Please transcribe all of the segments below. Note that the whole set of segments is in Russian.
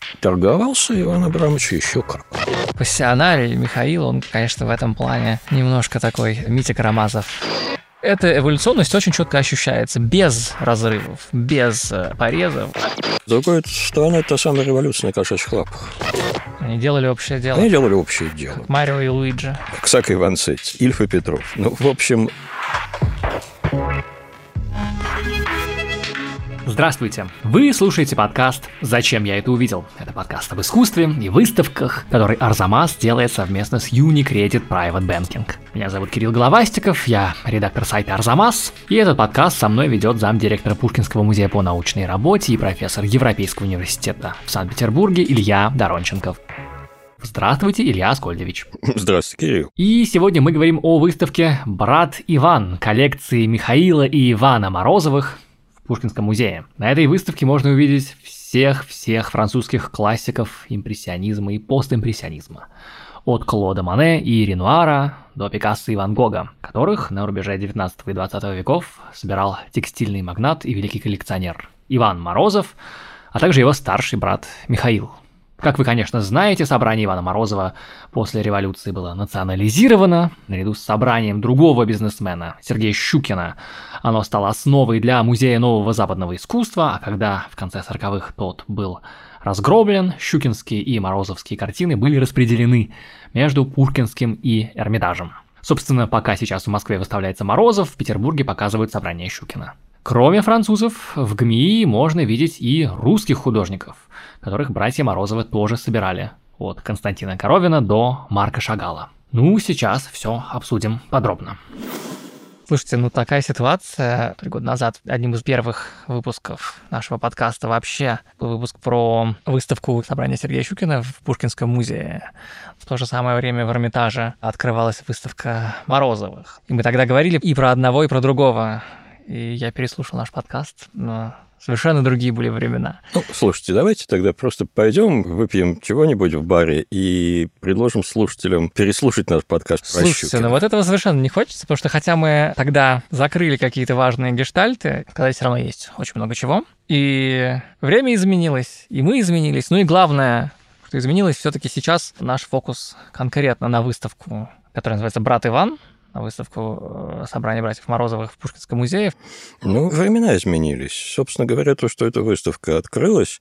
Торговался Иван Абрамович еще как. Пассионарий Михаил, он, конечно, в этом плане немножко такой Митя Карамазов. Эта эволюционность очень четко ощущается, без разрывов, без порезов. С другой стороны, это самая революция на кошачьих лапах. Они делали общее дело. Они делали общее дело. Как Марио и Луиджи. Как Сака и Ванцетти, Ильф и Петров. Ну, в общем... Здравствуйте! Вы слушаете подкаст «Зачем я это увидел?». Это подкаст об искусстве и выставках, который Арзамас делает совместно с Unicredit Private Banking. Меня зовут Кирилл Головастиков, я редактор сайта Арзамас, и этот подкаст со мной ведет замдиректора Пушкинского музея по научной работе и профессор Европейского университета в Санкт-Петербурге Илья Доронченков. Здравствуйте, Илья Аскольдович. Здравствуйте, Кирилл. И сегодня мы говорим о выставке «Брат Иван» коллекции Михаила и Ивана Морозовых в Пушкинском музее. На этой выставке можно увидеть всех французских классиков импрессионизма и постимпрессионизма. От Клода Моне и Ренуара до Пикассо и Ван Гога, которых на рубеже 19 и 20 веков собирал текстильный магнат и великий коллекционер Иван Морозов, а также его старший брат Михаил. Как вы, конечно, знаете, собрание Ивана Морозова после революции было национализировано. Наряду с собранием другого бизнесмена, Сергея Щукина, оно стало основой для Музея нового западного искусства, а когда в конце 40-х тот был разгромлен, щукинские и морозовские картины были распределены между Пушкинским и Эрмитажем. Собственно, пока сейчас в Москве выставляется Морозов, в Петербурге показывают собрание Щукина. Кроме французов, в ГМИ можно видеть и русских художников, которых братья Морозовы тоже собирали, от Константина Коровина до Марка Шагала. Ну, сейчас все обсудим подробно. Слушайте, такая ситуация. 3 года назад одним из первых выпусков нашего подкаста вообще был выпуск про выставку собрания Сергея Щукина в Пушкинском музее. В то же самое время в Эрмитаже открывалась выставка Морозовых. И мы тогда говорили и про одного, и про другого. И я переслушал наш подкаст, но совершенно другие были времена. Слушайте, давайте тогда просто пойдем, выпьем чего-нибудь в баре и предложим слушателям переслушать наш подкаст про Слушайте, Щукина. вот этого совершенно не хочется, потому что хотя мы тогда закрыли какие-то важные гештальты, сказать все равно есть очень много чего. И время изменилось, и мы изменились. И главное, что изменилось, все-таки сейчас наш фокус конкретно на выставку, которая называется «Брат Иван», на выставку собрания братьев Морозовых в Пушкинском музее. Времена изменились. Собственно говоря, то, что эта выставка открылась,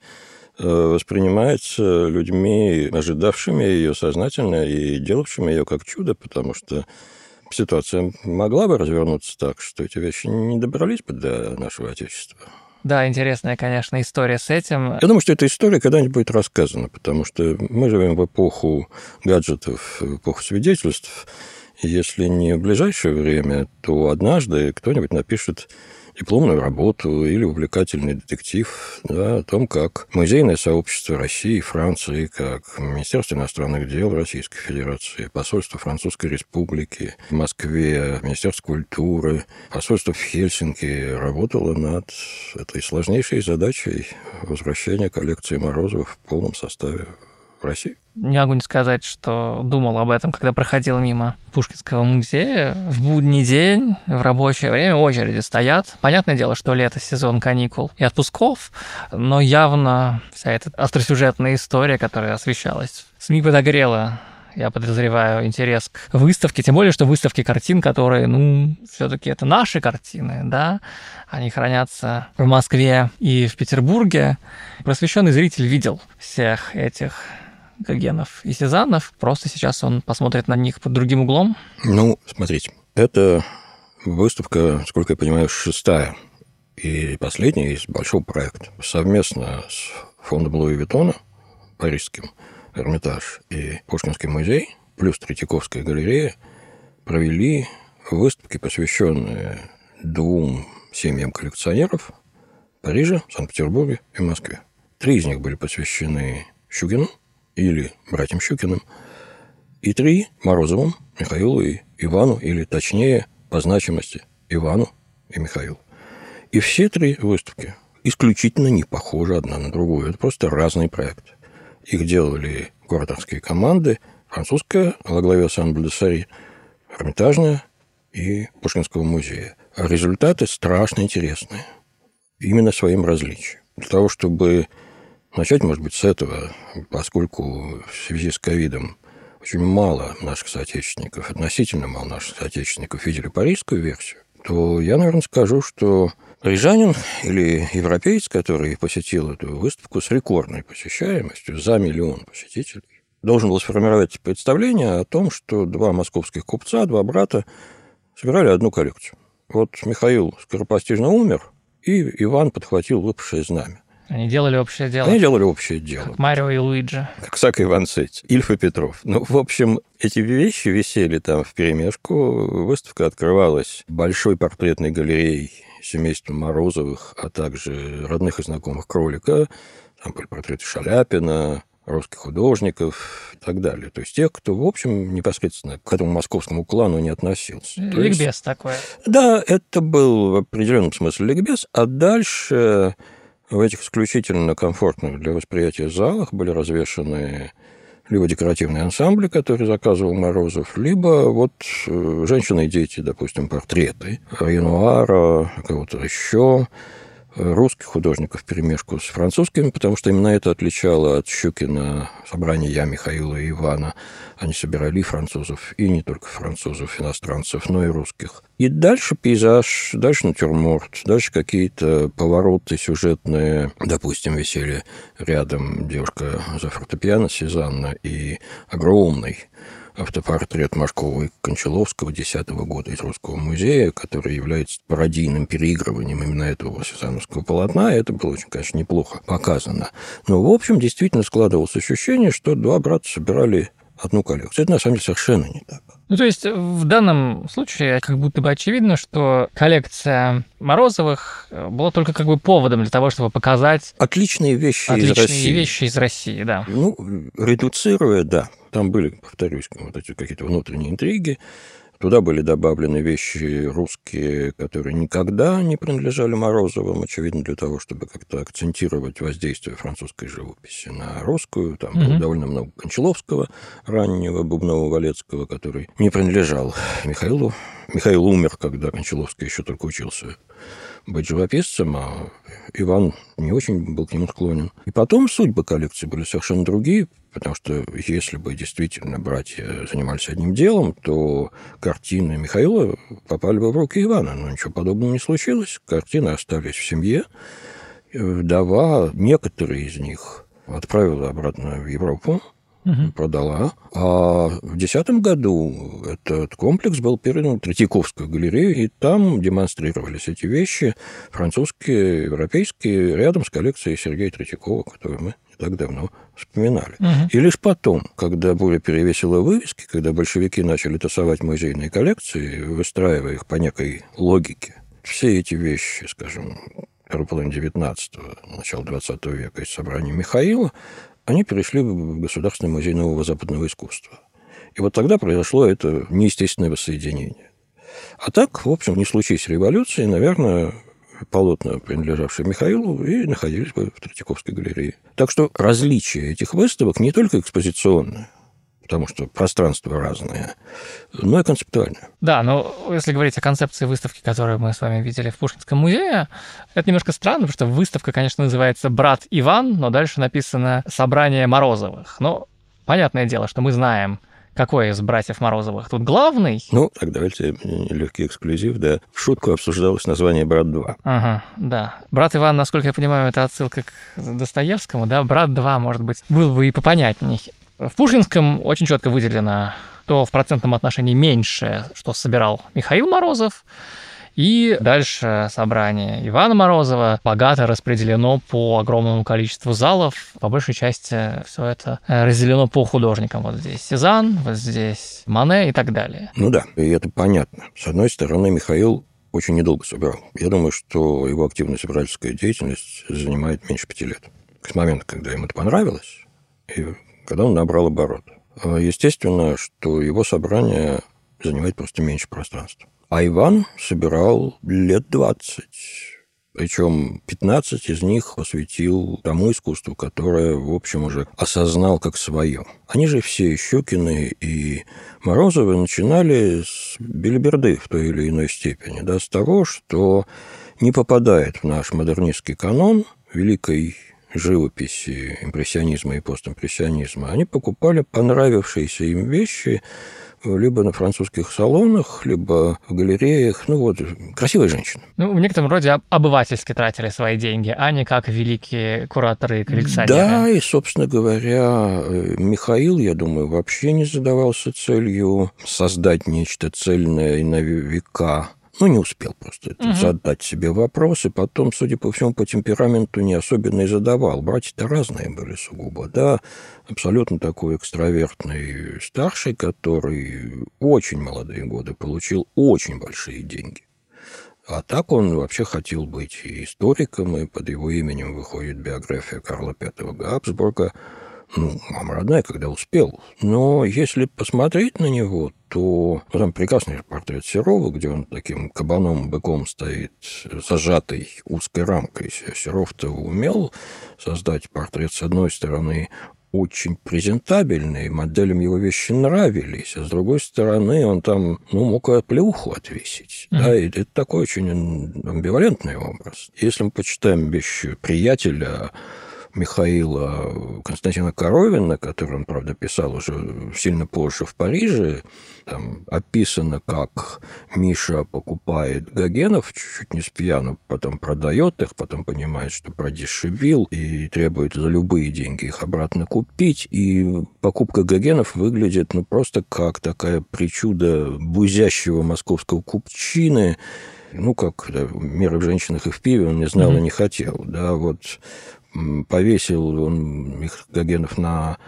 воспринимается людьми, ожидавшими ее сознательно и делавшими ее как чудо, потому что ситуация могла бы развернуться так, что эти вещи не добрались бы до нашего Отечества. Да, интересная, конечно, история с этим. Я думаю, что эта история когда-нибудь будет рассказана, потому что мы живем в эпоху гаджетов, в эпоху свидетельств. Если не в ближайшее время, то однажды кто-нибудь напишет дипломную работу или увлекательный детектив о том, как музейное сообщество России и Франции, как Министерство иностранных дел Российской Федерации, посольство Французской Республики в Москве, Министерство культуры, посольство в Хельсинки работало над этой сложнейшей задачей возвращения коллекции Морозовых в полном составе в России. Не могу не сказать, что думал об этом, когда проходил мимо Пушкинского музея. В будний день, в рабочее время очереди стоят. Понятное дело, что лето, сезон каникул и отпусков, но явно вся эта остросюжетная история, которая освещалась, СМИ подогрела, я подозреваю, интерес к выставке, тем более, что выставки картин, которые, все-таки это наши картины, да, они хранятся в Москве и в Петербурге. Просвещенный зритель видел всех этих Гогенов и Сезаннов, просто сейчас он посмотрит на них под другим углом. Смотрите, это выставка, сколько я понимаю, 6-я и последняя из большого проекта. Совместно с фондом Луи Виттона, парижским, Эрмитаж и Пушкинский музей, плюс Третьяковская галерея, провели выставки, посвященные 2 семьям коллекционеров Парижа, Санкт-Петербурге и Москве. 3 из них были посвящены Щукину или братьям Щукиным, и 3 Морозовым, Михаилу и Ивану, или точнее, по значимости, Ивану и Михаилу. И все 3 выставки исключительно не похожи одна на другую. Это просто разные проекты. Их делали кураторские команды, французская, во главе Ансамбль де Сари, Эрмитажная и Пушкинского музея. А результаты страшно интересные. Именно своим различием. Для того, чтобы Начать, может быть, с этого, поскольку в связи с ковидом очень мало наших соотечественников, относительно мало наших соотечественников видели парижскую версию, то я, наверное, скажу, что парижанин или европеец, который посетил эту выставку с рекордной посещаемостью, за 1 миллион посетителей, должен был сформировать представление о том, что 2 московских купца, 2 брата собирали одну коллекцию. Вот Михаил скоропостижно умер, и Иван подхватил выпавшее знамя. Они делали общее дело. Они делали общее дело. Как Марио и Луиджи. Как Сака и Ванцетти, Ильф и Петров. Ну, в общем, эти вещи висели там вперемешку. Выставка открывалась большой портретной галереей семейства Морозовых, а также родных и знакомых Кролика. Там были портреты Шаляпина, русских художников и так далее. То есть тех, кто, в общем, непосредственно к этому московскому клану не относился. Ликбез такой. Да, это был в определенном смысле ликбез, а дальше в этих исключительно комфортных для восприятия залах были развешаны либо декоративные ансамбли, которые заказывал Морозов, либо вот женщины и дети, допустим, портреты Ренуара, кого-то еще, русских художников вперемешку с французскими, потому что именно это отличало от Щукина собрание «Я, Михаила и Ивана». Они собирали и французов, и не только французов, иностранцев, но и русских. И дальше пейзаж, дальше натюрморт, дальше какие-то повороты сюжетные. Допустим, висели рядом девушка за фортепиано Сезанна и огромный автопортрет Машкова и Кончаловского 2010 года из Русского музея, который является пародийным переигрыванием именно этого сезанновского полотна. И это было очень, конечно, неплохо показано. Но, в общем, действительно складывалось ощущение, что 2 брата собирали одну коллекцию. Это, на самом деле, совершенно не так. Ну, то есть, в данном случае как будто бы очевидно, что коллекция Морозовых была только как бы поводом для того, чтобы показать отличные вещи из России, да. Ну, редуцируя, да. Там были, повторюсь, вот эти какие-то внутренние интриги. Туда были добавлены вещи русские, которые никогда не принадлежали Морозовым, очевидно, для того, чтобы как-то акцентировать воздействие французской живописи на русскую. Там было довольно много Кончаловского, раннего Бубнова-Валецкого, который не принадлежал Михаилу. Михаил умер, когда Кончаловский еще только учился быть живописцем, а Иван не очень был к нему склонен. И потом судьбы коллекции были совершенно другие, потому что если бы действительно братья занимались одним делом, то картины Михаила попали бы в руки Ивана. Но ничего подобного не случилось. Картины остались в семье. Вдова, некоторые из них, отправила обратно в Европу, продала. А в 2010 году этот комплекс был передан в Третьяковскую галерею, и там демонстрировались эти вещи, французские, европейские, рядом с коллекцией Сергея Третьякова, которую мы не так давно вспоминали. И лишь потом, когда буря перевесила вывески, когда большевики начали тасовать музейные коллекции, выстраивая их по некой логике, все эти вещи, скажем, второй половины 19-го, начала 20 века из собрания Михаила, они перешли в Государственный музей нового западного искусства. И вот тогда произошло это неестественное воссоединение. А так, в общем, не случись революции, наверное, полотна, принадлежавшие Михаилу, и находились бы в Третьяковской галерее. Так что различие этих выставок не только экспозиционное, потому что пространство разное, но и концептуальное. Да, но если говорить о концепции выставки, которую мы с вами видели в Пушкинском музее, это немножко странно, потому что выставка, конечно, называется «Брат Иван», но дальше написано «Собрание Морозовых». Но понятное дело, что мы знаем, какой из братьев Морозовых тут главный. Ну, так давайте легкий эксклюзив, да. В шутку обсуждалось название «Брат 2». Ага, да. «Брат Иван», насколько я понимаю, это отсылка к Достоевскому, да? «Брат 2», может быть, был бы и попонятней. В Пушкинском очень четко выделено, то в процентном отношении меньше, что собирал Михаил Морозов, и дальше собрание Ивана Морозова богато распределено по огромному количеству залов. По большей части все это разделено по художникам. Вот здесь Сезанн, вот здесь Мане и так далее. Ну да, и это понятно. С одной стороны, Михаил очень недолго собирал. Я думаю, что его активная собирательская деятельность занимает меньше 5 лет. С момента, когда ему это понравилось, и когда он набрал оборот. Естественно, что его собрание занимает просто меньше пространства. А Иван собирал лет 20. Причем 15 из них посвятил тому искусству, которое, в общем, уже осознал как свое. Они же все, Щукины и Морозовы, начинали с белиберды в той или иной степени. С того, что не попадает в наш модернистский канон великой живописи импрессионизма и постимпрессионизма, они покупали понравившиеся им вещи либо на французских салонах, либо в галереях. Ну вот, красивые женщины. Ну, в некотором роде обывательски тратили свои деньги, а не как великие кураторы и коллекционеры. Да, и, собственно говоря, Михаил, я думаю, вообще не задавался целью создать нечто цельное и на века. Ну, не успел просто задать себе вопрос, и потом, судя по всему, по темпераменту не особенно и задавал. Братья-то разные были сугубо, да. Абсолютно такой экстравертный старший, который очень молодые годы получил очень большие деньги. А так он вообще хотел быть и историком, и под его именем выходит биография Карла V Габсбурга. Ну, мама родная, когда успел. Но если посмотреть на него, то там прекрасный портрет Серова, где он таким кабаном-быком стоит, зажатый узкой рамкой. Серов-то умел создать портрет, с одной стороны, очень презентабельный, моделям его вещи нравились, а с другой стороны, он там, мог и оплеуху отвесить. Да, и это такой очень амбивалентный образ. Если мы почитаем вещи приятеля Михаила Константина Коровина, который он, правда, писал уже сильно позже в Париже, там описано, как Миша покупает гогенов чуть-чуть не с пьяну, потом продает их, потом понимает, что продешевил и требует за любые деньги их обратно купить. И покупка гогенов выглядит просто как такая причуда бузящего московского купчины, как меры в женщинах и в пиве он не знал и не хотел. Да, вот повесил он их гогенов на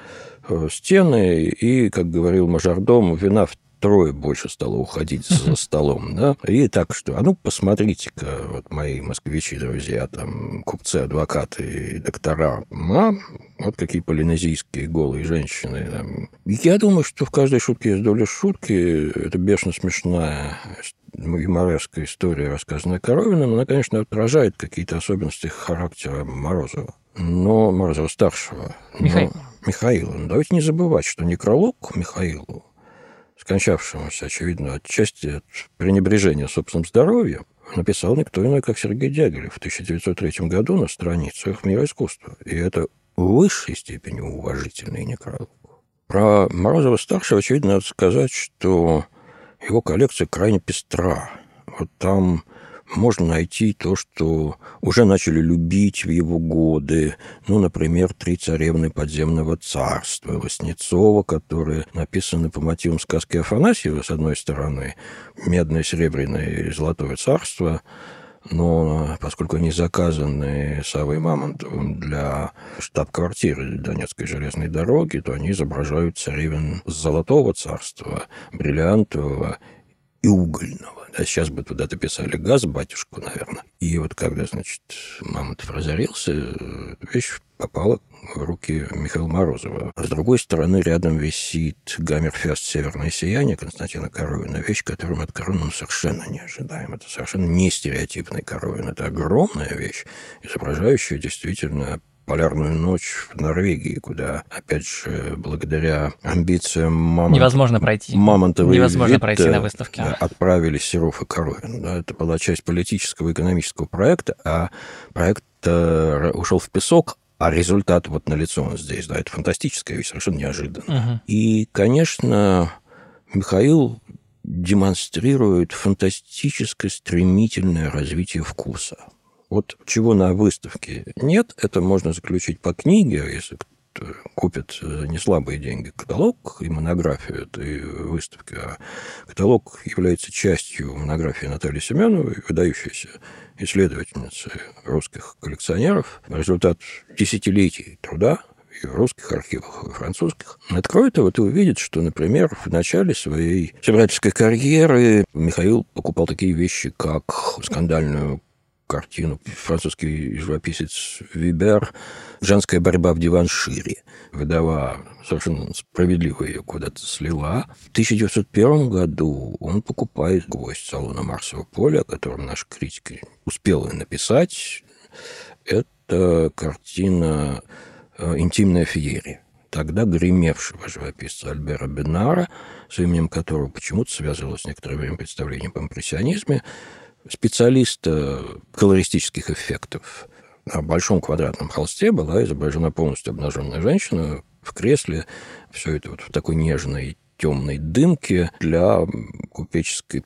стены, и, как говорил мажордом, вина втрое больше стало уходить за столом. Да? И так что, посмотрите-ка, вот мои москвичи, друзья, там, купцы, адвокаты и доктора, вот какие полинезийские голые женщины. Там. Я думаю, что в каждой шутке есть доля шутки. Это бешено смешная юмореская история, рассказанная Коровиным, она, конечно, отражает какие-то особенности характера Морозова. Но Морозова-старшего. Михаила. Но давайте не забывать, что некролог Михаилу, скончавшемуся, очевидно, отчасти от пренебрежения собственным здоровьем, написал никто иной, как Сергей Дягилев в 1903 году на страницах «Мира искусства». И это в высшей степени уважительный некролог. Про Морозова-старшего, очевидно, надо сказать, что его коллекция крайне пестра. Вот там можно найти то, что уже начали любить в его годы. Например, «Три царевны подземного царства» Васнецова, которые написаны по мотивам сказки Афанасьева, с одной стороны, «Медное, серебряное и золотое царство», но поскольку они заказаны Саввой Мамонтовым для штаб-квартиры Донецкой железной дороги, то они изображают царевен Золотого царства, бриллиантового и угольного. А сейчас бы туда дописали газ, батюшку, наверное. И вот когда, Мамонтов разорился, вещь попала в руки Михаила Морозова. А с другой стороны, рядом висит Гаммерфест «Северное сияние» Константина Коровина. Вещь, которую мы от Коровина совершенно не ожидаем. Это совершенно не стереотипный Коровин. Это огромная вещь, изображающая действительно полярную ночь в Норвегии, куда, опять же, благодаря амбициям невозможно пройти. Мамонтова невозможно пройти на выставке. Отправились Серов и Коровин. Да, это была часть политического и экономического проекта, а проект ушел в песок, а результат вот налицо он здесь. Да, это фантастическая вещь, совершенно неожиданно. И, конечно, Михаил демонстрирует фантастическое стремительное развитие вкуса. Вот чего на выставке нет, это можно заключить по книге, если кто купит за неслабые деньги каталог и монографию этой выставки. А каталог является частью монографии Натальи Семеновой, выдающейся исследовательницы русских коллекционеров. Результат десятилетий труда и в русских архивах, и в французских. Откроет его, и увидит, что, например, в начале своей собирательской карьеры Михаил покупал такие вещи, как скандальную картину французский живописец Вибер «Женская борьба в Диваншире». Вдова совершенно справедливо ее куда-то слила. В 1901 году он покупает «Гвоздь» салона Марсового поля, о котором наши критики успели написать. Это картина «Интимная феерия». Тогда гремевшего живописца Альбера Бенара, с именем которого почему-то связывалось некоторое время представление об импрессионизме, специалиста колористических эффектов. На большом квадратном холсте была изображена полностью обнаженная женщина в кресле. Все это вот в такой нежной темной дымке. Для купеческой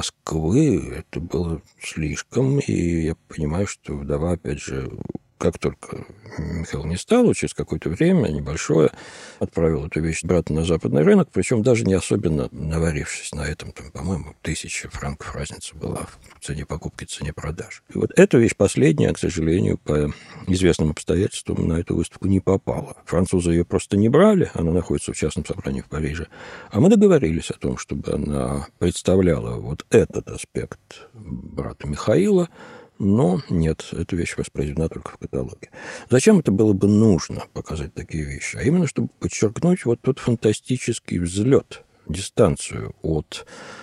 Москвы это было слишком. И я понимаю, что вдова, опять же, как только Михаил не стал, через какое-то время небольшое отправил эту вещь брата на западный рынок, причем даже не особенно наварившись на этом, там, по-моему, 1000 франков разница была в цене покупки, в цене продажи. И вот эта вещь последняя, к сожалению, по известным обстоятельствам на эту выставку не попала. Французы ее просто не брали, она находится в частном собрании в Париже, а мы договорились о том, чтобы она представляла вот этот аспект брата Михаила. Но нет, эта вещь воспроизведена только в каталоге. Зачем это было бы нужно, показать такие вещи? А именно, чтобы подчеркнуть вот тот фантастический взлет, дистанцию от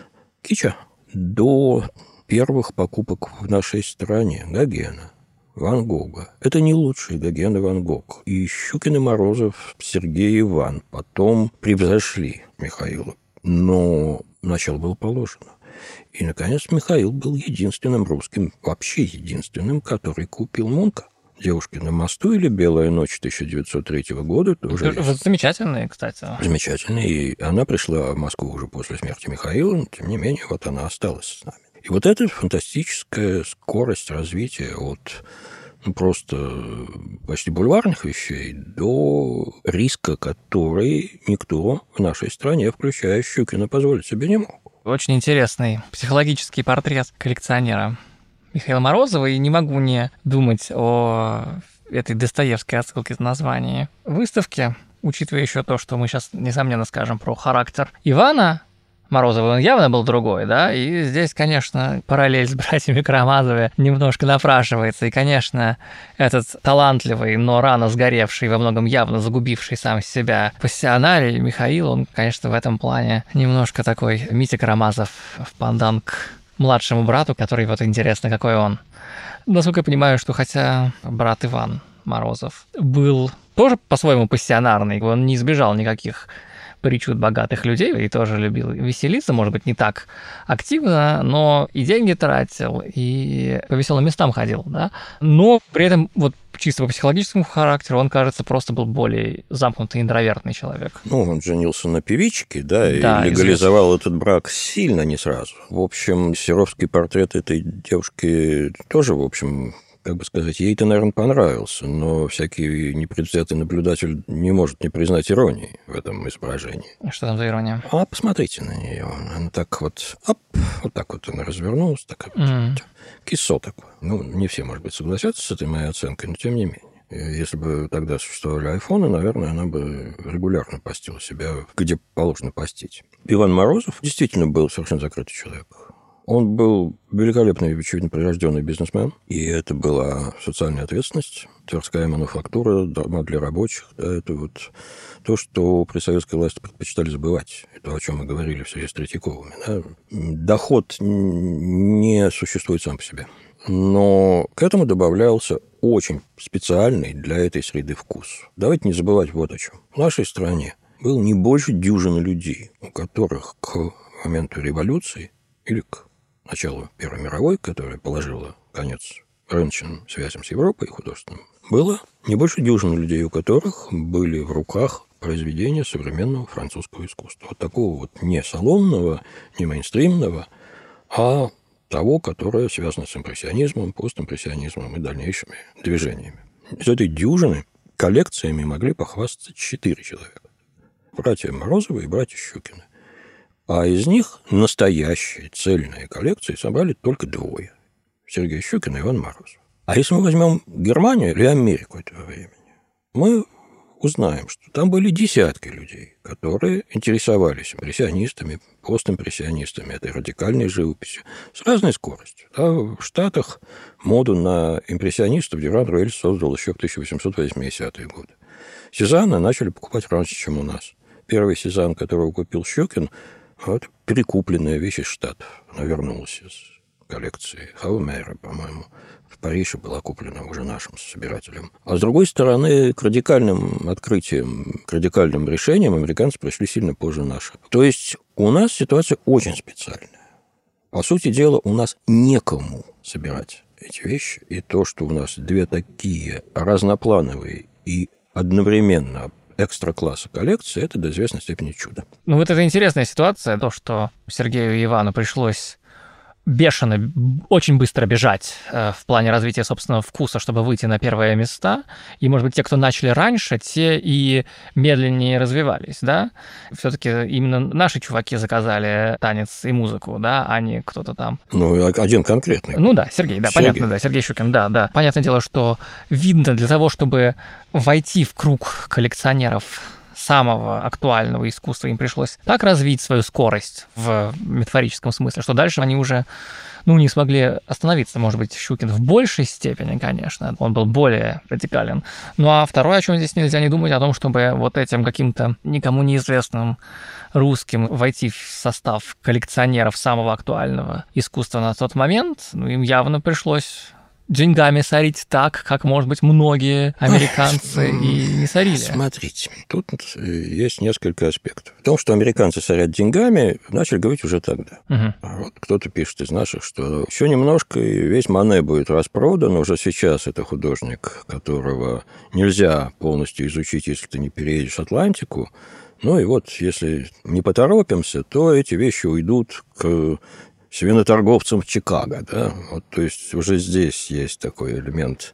кича до первых покупок в нашей стране Гогена, Ван Гога. Это не лучший Гоген и Ван Гог. И Щукин и Морозов, Сергей и Иван потом превзошли Михаила. Но начало было положено. И, наконец, Михаил был единственным русским, вообще единственным, который купил Мунка. «Девушки на мосту» или «Белая ночь» 1903 года тоже есть. Замечательные, кстати. Замечательные. И она пришла в Москву уже после смерти Михаила, но, тем не менее, вот она осталась с нами. И вот эта фантастическая скорость развития от просто почти бульварных вещей до риска, который никто в нашей стране, включая Щукина, позволить себе не мог. Очень интересный психологический портрет коллекционера Михаила Морозова, и не могу не думать о этой достоевской отсылке в названии выставки, учитывая еще то, что мы сейчас, несомненно, скажем про характер Ивана Морозова, он явно был другой, да, и здесь, конечно, параллель с братьями Карамазовы немножко напрашивается, и, конечно, этот талантливый, но рано сгоревший, во многом явно загубивший сам себя пассионарий Михаил, он, конечно, в этом плане немножко такой Митя Карамазов в пандан к младшему брату, который вот интересно, какой он. Насколько я понимаю, что хотя брат Иван Морозов был тоже по-своему пассионарный, он не избежал никаких причуд богатых людей и тоже любил веселиться, может быть, не так активно, но и деньги тратил, и по веселым местам ходил, да. Но при этом вот чисто по психологическому характеру он, кажется, просто был более замкнутый, интровертный человек. Ну, он женился на певичке, да, и легализовал этот брак сильно не сразу. В общем, серовский портрет этой девушки тоже, в общем, как бы сказать, ей-то, наверное, понравился, но всякий непредвзятый наблюдатель не может не признать иронии в этом изображении. Что там за ирония? А посмотрите на нее. Она так вот, вот так вот она развернулась, так кисо такое. Ну, не все, может быть, согласятся с этой моей оценкой, но тем не менее. Если бы тогда существовали айфоны, наверное, она бы регулярно постила себя, где положено постить. Иван Морозов действительно был совершенно закрытый человек. Он был великолепный, очевидно, прирожденный бизнесмен, и это была социальная ответственность, Тверская мануфактура, дома для рабочих. Да, это вот то, что при советской власти предпочитали забывать. Это о чем мы говорили в связи с Третьяковыми. Да. Доход не существует сам по себе. Но к этому добавлялся очень специальный для этой среды вкус. Давайте не забывать вот о чем. В нашей стране было не больше дюжины людей, у которых к моменту революции или к началу Первой мировой, которая положила конец рыночным связям с Европой и художественным, было не больше дюжины людей, у которых были в руках произведения современного французского искусства. Вот такого вот не салонного, не мейнстримного, а того, которое связано с импрессионизмом, постимпрессионизмом и дальнейшими движениями. Из этой дюжины коллекциями могли похвастаться 4 человека. Братья Морозовы и братья Щукины. А из них настоящие цельные коллекции собрали только 2. Сергей Щукин и Иван Морозов. А если мы возьмем Германию или Америку этого времени, мы узнаем, что там были десятки людей, которые интересовались импрессионистами, постимпрессионистами, этой радикальной живописью с разной скоростью. Да, в Штатах моду на импрессионистов Дюран Руэль создал еще в 1880-е годы. Сезанны начали покупать раньше, чем у нас. Первый Сезанн, которого купил Щукин, вот перекупленная вещь из Штатов. Она вернулась из коллекции Хаумера, по-моему. В Париже была куплена уже нашим собирателем. А с другой стороны, к радикальным открытиям, к радикальным решениям американцы пришли сильно позже наших. То есть у нас ситуация очень специальная. По сути дела, у нас некому собирать эти вещи. И то, что у нас две такие разноплановые и одновременно экстра-класса коллекции, это до известной степени чудо. Ну вот это интересная ситуация, то, что Сергею и Ивану пришлось бешено, очень быстро бежать в плане развития собственного вкуса, чтобы выйти на первые места. И, может быть, те, кто начали раньше, те и медленнее развивались, да? Все-таки именно наши чуваки заказали танец и музыку, да, а не кто-то там. Ну, один конкретный. Ну да, Сергей, да, Сергей. понятно, да, Сергей Щукин, да. Понятное дело, что видно, для того, чтобы войти в круг коллекционеров самого актуального искусства, им пришлось так развить свою скорость в метафорическом смысле, что дальше они уже, не смогли остановиться. Может быть, Щукин в большей степени, конечно, он был более радикален. Ну а второе, о чем здесь нельзя не думать, о том, чтобы вот этим каким-то никому неизвестным русским войти в состав коллекционеров самого актуального искусства на тот момент, им явно пришлось деньгами сорить так, как, может быть, многие американцы и не сорили. Смотрите, тут есть несколько аспектов. В том, что американцы сорят деньгами, начали говорить уже тогда. Угу. Вот кто-то пишет из наших, что еще немножко, и весь Мане будет распродан. Уже сейчас это художник, которого нельзя полностью изучить, если ты не переедешь Атлантику. Ну и вот, если не поторопимся, то эти вещи уйдут к свиноторговцам в Чикаго, да, вот, то есть уже здесь есть такой элемент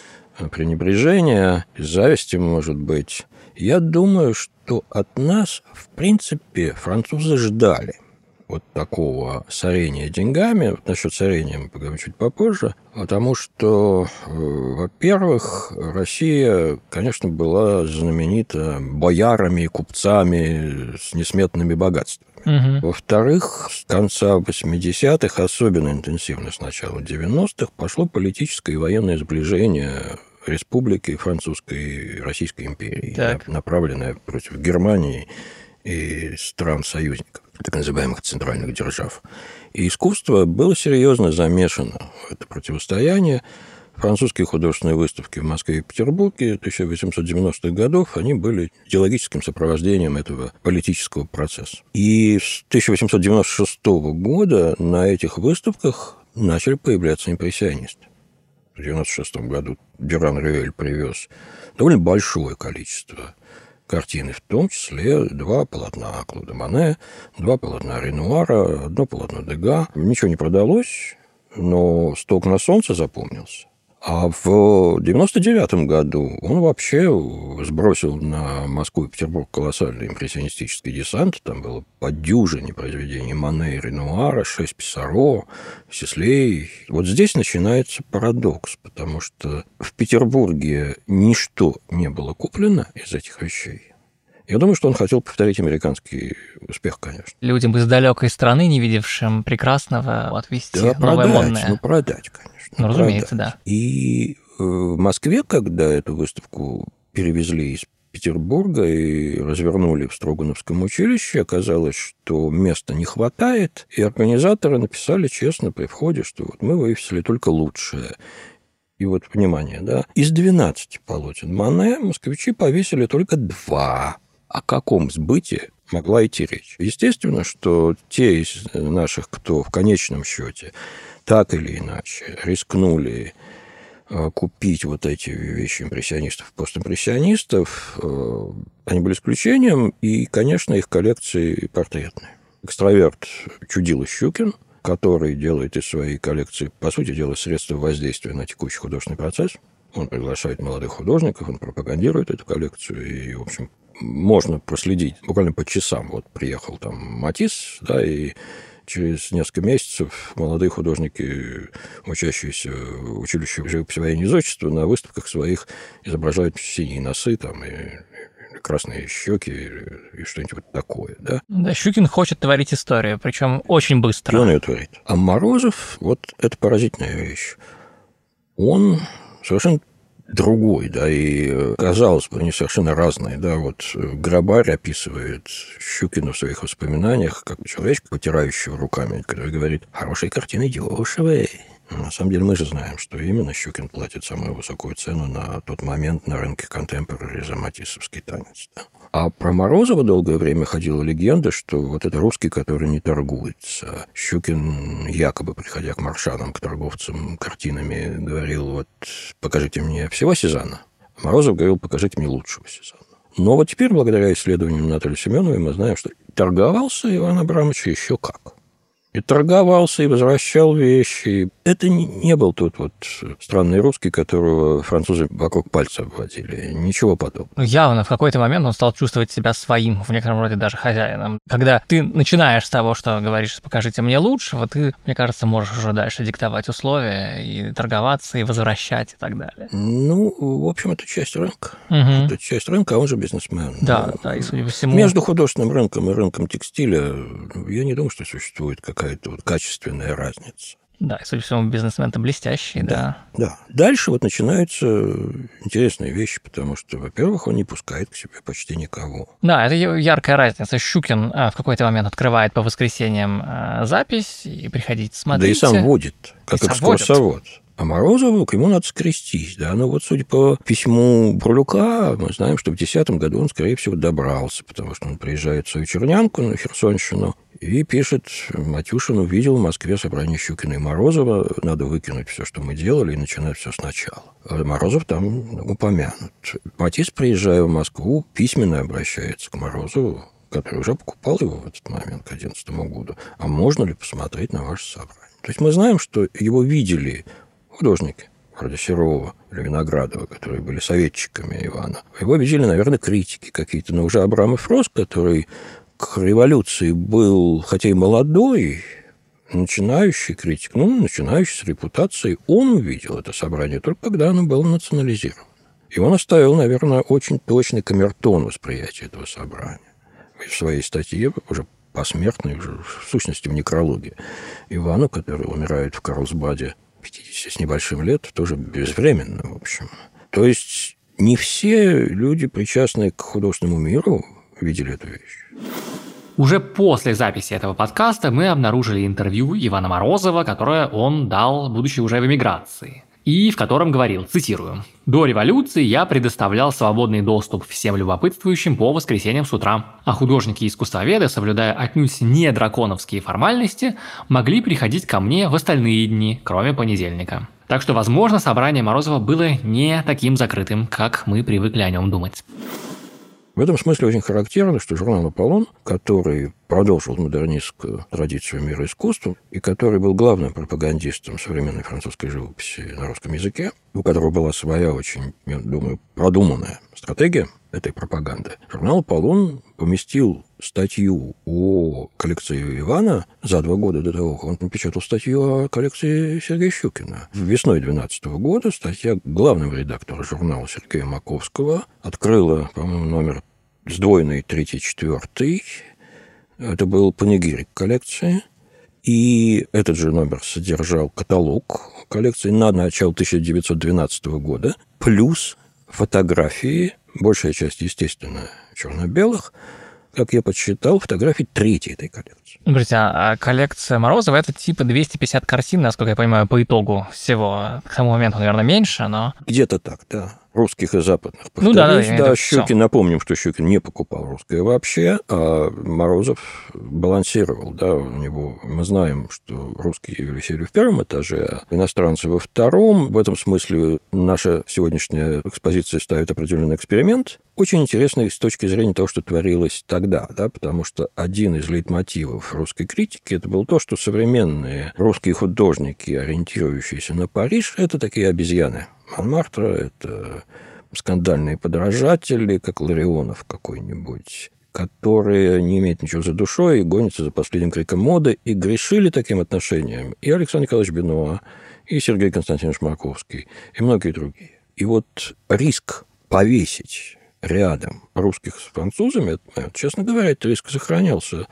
пренебрежения, зависти, может быть. Я думаю, что от нас, в принципе, французы ждали вот такого сорения деньгами. Вот насчет сорения мы поговорим чуть попозже, потому что, во-первых, Россия, конечно, была знаменита боярами и купцами с несметными богатствами. Угу. Во-вторых, с конца 80-х, особенно интенсивно с начала 90-х, пошло политическое и военное сближение республики Французской и Российской империи, направленное против Германии и стран-союзников, так называемых центральных держав. И искусство было серьезно замешано в это противостояние. Французские художественные выставки в Москве и Петербурге 1890-х годов, они были идеологическим сопровождением этого политического процесса. И с 1896 года на этих выставках начали появляться импрессионисты. В 1996 году Дюран-Рюэль привез довольно большое количество картин, в том числе 2 полотна Клода Мане, 2 полотна Ренуара, 1 полотно Дега. Ничего не продалось, но «Сток на солнце» запомнился. А в 1999 году он вообще сбросил на Москву и Петербург колоссальный импрессионистический десант. Там было по дюжине произведений Мане и Ренуара, 6 Писсаро, Сислей. Вот здесь начинается парадокс, потому что в Петербурге ничто не было куплено из этих вещей. Я думаю, что он хотел повторить американский успех, конечно. Людям из далекой страны, не видевшим прекрасного, отвезти да, новое модное. Продать, конечно. Ну, разумеется, да. И в Москве, когда эту выставку перевезли из Петербурга и развернули в Строгановском училище, оказалось, что места не хватает, и организаторы написали честно при входе, что вот мы вывесили только лучшее. И вот, внимание, да, из 12 полотен Мане москвичи повесили только 2. О каком сбыте могла идти речь? Естественно, что те из наших, кто в конечном счете так или иначе рискнули купить вот эти вещи импрессионистов, постимпрессионистов, они были исключением, и, конечно, их коллекции портретные. Экстраверт Чудило Щукин, который делает из своей коллекции, по сути дела, средства воздействия на текущий художественный процесс. Он приглашает молодых художников, он пропагандирует эту коллекцию, и, в общем, можно проследить буквально по часам. Вот приехал там Матисс, да, и через несколько месяцев молодые художники, учащиеся в училище живописи, военного изотчества, на выставках своих изображают синие носы там, и красные щеки и что-нибудь вот такое, да? Да, Щукин хочет творить историю, причем очень быстро. И он ее творит. А Морозов, вот это поразительная вещь. Он совершенно другой, да, и, казалось бы, они совершенно разные, да, вот Грабарь описывает Щукина в своих воспоминаниях как человечка, потирающего руками, который говорит: хорошие картины дешевые. На самом деле мы же знаем, что именно Щукин платит самую высокую цену на тот момент на рынке контемпорари за матиссовский танец. Да. А про Морозова долгое время ходила легенда, что вот это русский, который не торгуется. Щукин, якобы, приходя к Маршанам, к торговцам картинами, говорил, вот, покажите мне всего Сезанна. Морозов говорил, покажите мне лучшего Сезанна. Но вот теперь, благодаря исследованиям Натальи Семеновой, мы знаем, что торговался Иван Абрамович еще как. И торговался, и возвращал вещи. Это не был тот вот странный русский, которого французы вокруг пальца обводили. Ничего подобного. Явно в какой-то момент он стал чувствовать себя своим, в некотором роде даже хозяином. Когда ты начинаешь с того, что говоришь, покажите мне лучшего, ты, мне кажется, можешь уже дальше диктовать условия, и торговаться, и возвращать, и так далее. Ну, в общем, это часть рынка. Угу. Это часть рынка, а он же бизнесмен. Да, и судя по всему... Между художественным рынком и рынком текстиля, я не думаю, что существует какая-то вот качественная разница. Да, и, судя по всему, бизнесмен-то блестящий, да. Да. Дальше вот начинаются интересные вещи, потому что, во-первых, он не пускает к себе почти никого. Да, это яркая разница. Щукин в какой-то момент открывает по воскресеньям запись, и приходите, смотрите. Да и сам водит, как экскурсовод. А Морозову к ему надо скрестись, да. Ну вот, судя по письму Бурлюка, мы знаем, что в 2010 году он, скорее всего, добрался, потому что он приезжает в свою Чернянку на Херсонщину и пишет: Матюшин увидел в Москве собрание Щукина и Морозова, надо выкинуть все, что мы делали, и начинать все сначала. А Морозов там упомянут. Матисс, приезжая в Москву, письменно обращается к Морозову, который уже покупал его в этот момент, к 2011 году. А можно ли посмотреть на ваше собрание? То есть мы знаем, что его видели художники, вроде Серова или Виноградова, которые были советчиками Ивана. Его видели, наверное, критики какие-то, но уже Абрамов рос, который к революции был, хотя и молодой, начинающий критик, начинающий с репутацией, он увидел это собрание только когда оно было национализировано. И он оставил, наверное, очень точный камертон восприятия этого собрания. В своей статье, уже посмертной, уже в сущности в некрологе, Ивану, который умирает в Карлсбаде 50 с небольшим лет, тоже безвременно, в общем. То есть не все люди, причастные к художественному миру, видели эту вещь. Уже после записи этого подкаста мы обнаружили интервью Ивана Морозова, которое он дал, будучи уже в эмиграции. И в котором говорил, цитирую: «До революции я предоставлял свободный доступ всем любопытствующим по воскресеньям с утра, а художники и искусствоведы, соблюдая отнюдь не драконовские формальности, могли приходить ко мне в остальные дни, кроме понедельника». Так что, возможно, собрание Морозова было не таким закрытым, как мы привыкли о нем думать. В этом смысле очень характерно, что журнал «Аполлон», который продолжил модернистскую традицию мира искусства и который был главным пропагандистом современной французской живописи на русском языке, у которого была своя очень, я думаю, продуманная стратегия этой пропаганды, журнал «Аполлон» поместил статью о коллекции Ивана за 2 года до того, как он напечатал статью о коллекции Сергея Щукина. Весной 2012 года статья главного редактора журнала Сергея Маковского открыла, по-моему, номер сдвоенный 3-4. Это был панегирик коллекции. И этот же номер содержал каталог коллекции на начало 1912 года, плюс фотографии, большая часть, естественно, черно-белых, как я подсчитал, фотографий 3-й этой коллекции. Друзья, а коллекция Морозова – это типа 250 картин, насколько я понимаю, по итогу всего. К тому моменту, наверное, меньше, но... Где-то так, да. Русских и западных. Повторюсь, да, Щукин, напомним, что Щукин не покупал русское вообще, а Морозов балансировал, да, у него, мы знаем, что русские висели в 1 этаже, а иностранцы во 2. В этом смысле наша сегодняшняя экспозиция ставит определенный эксперимент, очень интересный с точки зрения того, что творилось тогда, да, потому что один из лейтмотивов русской критики это было то, что современные русские художники, ориентирующиеся на Париж, это такие обезьяны. Монмартра – это скандальные подражатели, как Ларионов какой-нибудь, которые не имеют ничего за душой и гонятся за последним криком моды, и грешили таким отношением и Александр Николаевич Бенуа, и Сергей Константинович Марковский, и многие другие. И вот риск повесить рядом русских с французами, честно говоря, этот риск сохранялся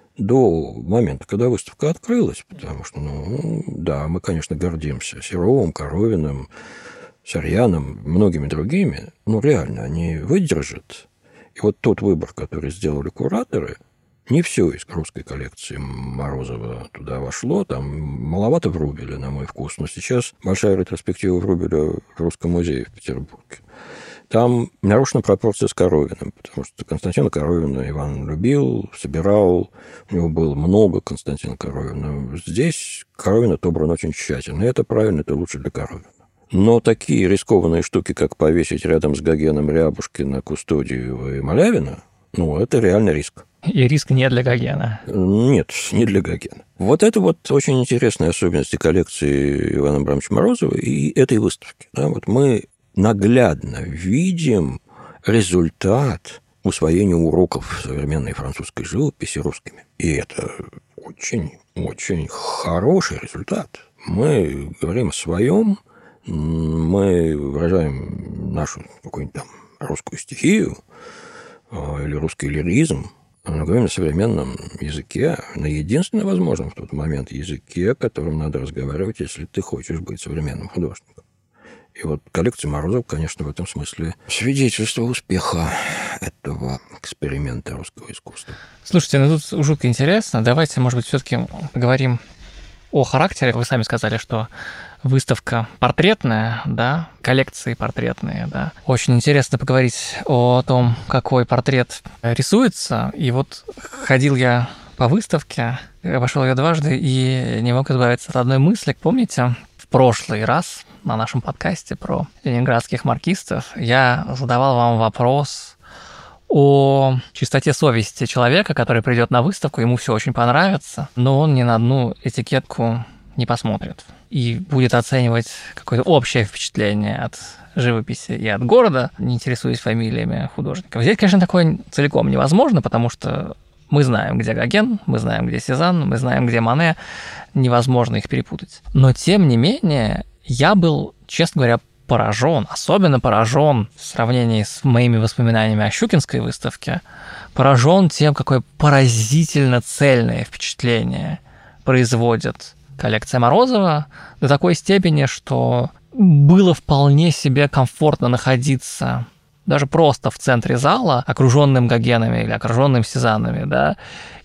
до момента, когда выставка открылась, потому что, да, мы, конечно, гордимся Серовым, Коровиным, Сарьяном, многими другими, но реально они выдержат. И вот тот выбор, который сделали кураторы, не все из русской коллекции Морозова туда вошло, там маловато Врубеля, на мой вкус, но сейчас большая ретроспектива Врубеля в Русском музее в Петербурге. Там нарушена пропорция с Коровиным, потому что Константина Коровина Иван любил, собирал, у него было много Константина Коровина. Здесь Коровин отобран очень тщательно, и это правильно, это лучше для Коровина. Но такие рискованные штуки, как повесить рядом с Гогеном Рябушкина, Кустодиева и Малявина, это реально риск. И риск не для Гогена. Нет, не для Гогена. Вот это вот очень интересные особенности коллекции Ивана Абрамовича Морозова и этой выставки. Да, вот мы наглядно видим результат усвоения уроков современной французской живописи русскими. И это очень хороший результат. Мы говорим о своем, мы выражаем нашу какую-нибудь там русскую стихию или русский лиризм, мы говорим на современном языке, на единственно возможном в тот момент языке, которым надо разговаривать, если ты хочешь быть современным художником. И вот коллекция Морозова, конечно, в этом смысле свидетельство успеха этого эксперимента русского искусства. Слушайте, тут жутко интересно. Давайте, может быть, все-таки поговорим о характере. Вы сами сказали, что выставка портретная, да, коллекции портретные, да. Очень интересно поговорить о том, какой портрет рисуется. И вот ходил я по выставке, обошел ее дважды и не мог избавиться от одной мысли. Помните, в прошлый раз на нашем подкасте про ленинградских маркистов я задавал вам вопрос о чистоте совести человека, который придет на выставку, ему все очень понравится, но он ни на одну этикетку не посмотрит и будет оценивать какое-то общее впечатление от живописи и от города, не интересуясь фамилиями художников. Здесь, конечно, такое целиком невозможно, потому что мы знаем, где Гоген, мы знаем, где Сезанн, мы знаем, где Мане, невозможно их перепутать. Но, тем не менее, я был, честно говоря, поражен, особенно поражен в сравнении с моими воспоминаниями о Щукинской выставке, поражен тем, какое поразительно цельное впечатление производит коллекция Морозова до такой степени, что было вполне себе комфортно находиться даже просто в центре зала, окруженным Гогенами или окруженным Сезаннами, да,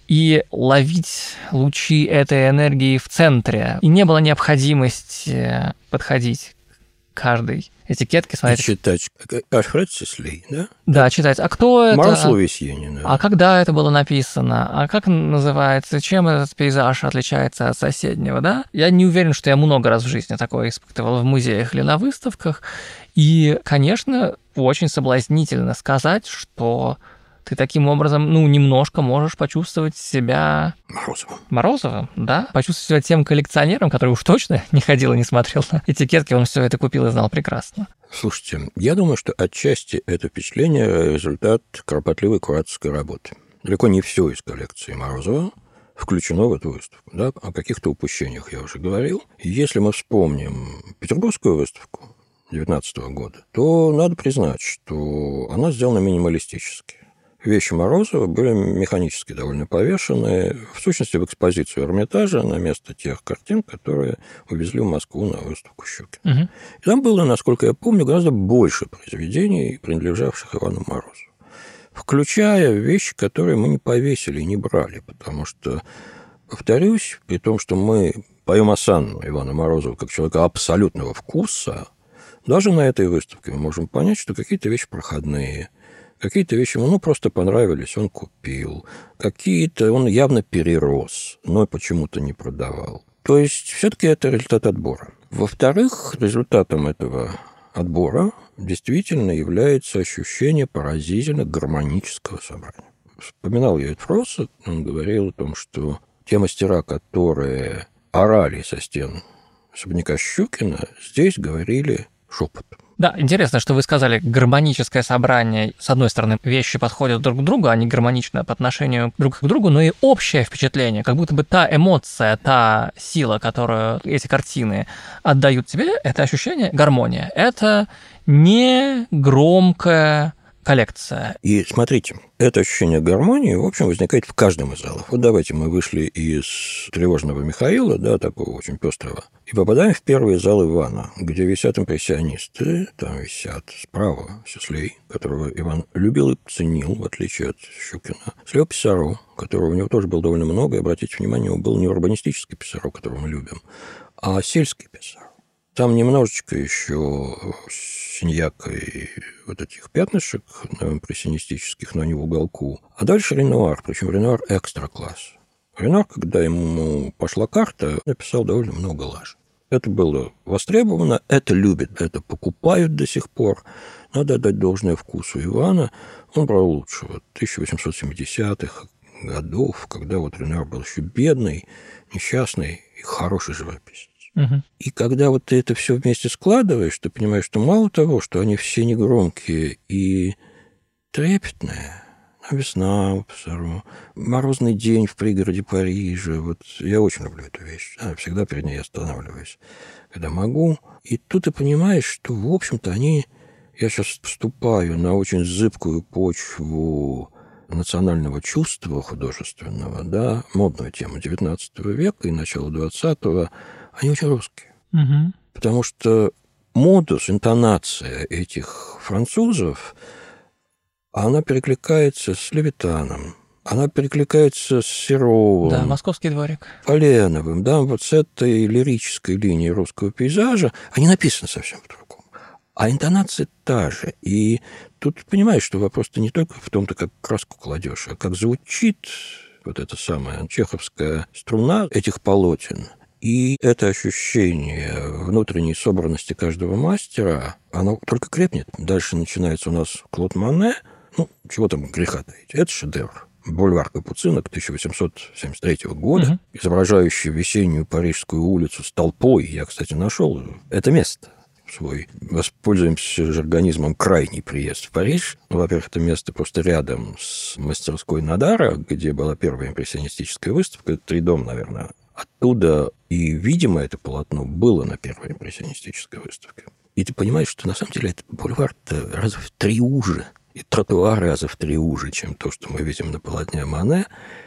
и ловить лучи этой энергии в центре. И не было необходимости подходить к каждой этикетке, смотреть. И читать Альфред Сисли, да? Да, читать. А кто это? Мороз Лувесьенин, да. А когда это было написано? А как называется? Чем этот пейзаж отличается от соседнего, да? Я не уверен, что я много раз в жизни такое испытывал в музеях или на выставках. И, конечно, очень соблазнительно сказать, что ты таким образом, немножко можешь почувствовать себя Морозовым, да? Почувствовать себя тем коллекционером, который уж точно не ходил и не смотрел на этикетки, он все это купил и знал прекрасно. Слушайте, я думаю, что отчасти это впечатление – результат кропотливой кураторской работы. Далеко не все из коллекции Морозова включено в эту выставку. Да? О каких-то упущениях я уже говорил. Если мы вспомним петербургскую выставку 2019 года, то надо признать, что она сделана минималистически. Вещи Морозова были механически довольно повешены, в сущности, в экспозицию Эрмитажа на место тех картин, которые увезли в Москву на выставку Щукина. И там было, насколько я помню, гораздо больше произведений, принадлежавших Ивану Морозову, включая вещи, которые мы не повесили и не брали, потому что, повторюсь, при том, что мы поем осанну Ивана Морозова как человека абсолютного вкуса, даже на этой выставке мы можем понять, что какие-то вещи проходные, какие-то вещи ему просто понравились, он купил. Какие-то он явно перерос, но почему-то не продавал. То есть все-таки это результат отбора. Во-вторых, результатом этого отбора действительно является ощущение поразительно гармонического собрания. Вспоминал я Фросса, он говорил о том, что те мастера, которые орали со стен особняка Щукина, здесь говорили шепотом. Да, интересно, что вы сказали гармоническое собрание. С одной стороны, вещи подходят друг к другу, они гармоничны по отношению друг к другу, но и общее впечатление, как будто бы та эмоция, та сила, которую эти картины отдают тебе, это ощущение гармония. Это не громкая коллекция. И смотрите, это ощущение гармонии, в общем, возникает в каждом из залов. Вот давайте мы вышли из тревожного Михаила, да, такого очень пестрого, и попадаем в первый зал Ивана, где висят импрессионисты, там висят справа Сисли, которого Иван любил и ценил, в отличие от Щукина. Слева Писаро, которого у него тоже было довольно много, и, обратите внимание, он был не урбанистический Писаро, которого мы любим, а сельский Писаро. Там немножечко еще Синьяка и вот этих пятнышек импрессионистических, но не в уголку. А дальше Ренуар, причем Ренуар экстра-класс. Ренуар, когда ему пошла карта, написал довольно много лажи. Это было востребовано, это любят, это покупают до сих пор. Надо отдать должное вкусу Ивана. Он брал лучшего 1870-х годов, когда вот Ренуар был еще бедный, несчастный и хороший живописец. Угу. И когда вот ты это все вместе складываешь, ты понимаешь, что мало того, что они все негромкие и трепетные, весна в Писару, морозный день в пригороде Парижа. Вот я очень люблю эту вещь. Всегда перед ней останавливаюсь, когда могу. И тут ты понимаешь, что, в общем-то, они... Я сейчас вступаю на очень зыбкую почву национального чувства художественного, да, модную тему XIX века и начала XX, они очень русские. Угу. Потому что модус, интонация этих французов, она перекликается с Левитаном, она перекликается с Серовым. Да, «Московский дворик». Поленовым, да, вот с этой лирической линией русского пейзажа. Они написаны совсем по-другому. А интонация та же. И тут понимаешь, что вопрос-то не только в том, как краску кладешь, а как звучит вот эта самая чеховская струна этих полотен. И это ощущение внутренней собранности каждого мастера, оно только крепнет. Дальше начинается у нас Клод Моне. Чего там греха таить. Это шедевр. «Бульвар Капуцинок» 1873 года, изображающий весеннюю Парижскую улицу с толпой. Я, кстати, нашел это место. Свой, воспользуемся жаргонизмом, крайний приезд в Париж. Во-первых, это место просто рядом с мастерской Надара, где была первая импрессионистическая выставка. Это 3 дома, наверное. Оттуда и, видимо, это полотно было на первой импрессионистической выставке. И ты понимаешь, что на самом деле этот бульвар-то раза в 3 уже, и тротуар раза в 3 уже, чем то, что мы видим на полотне Моне.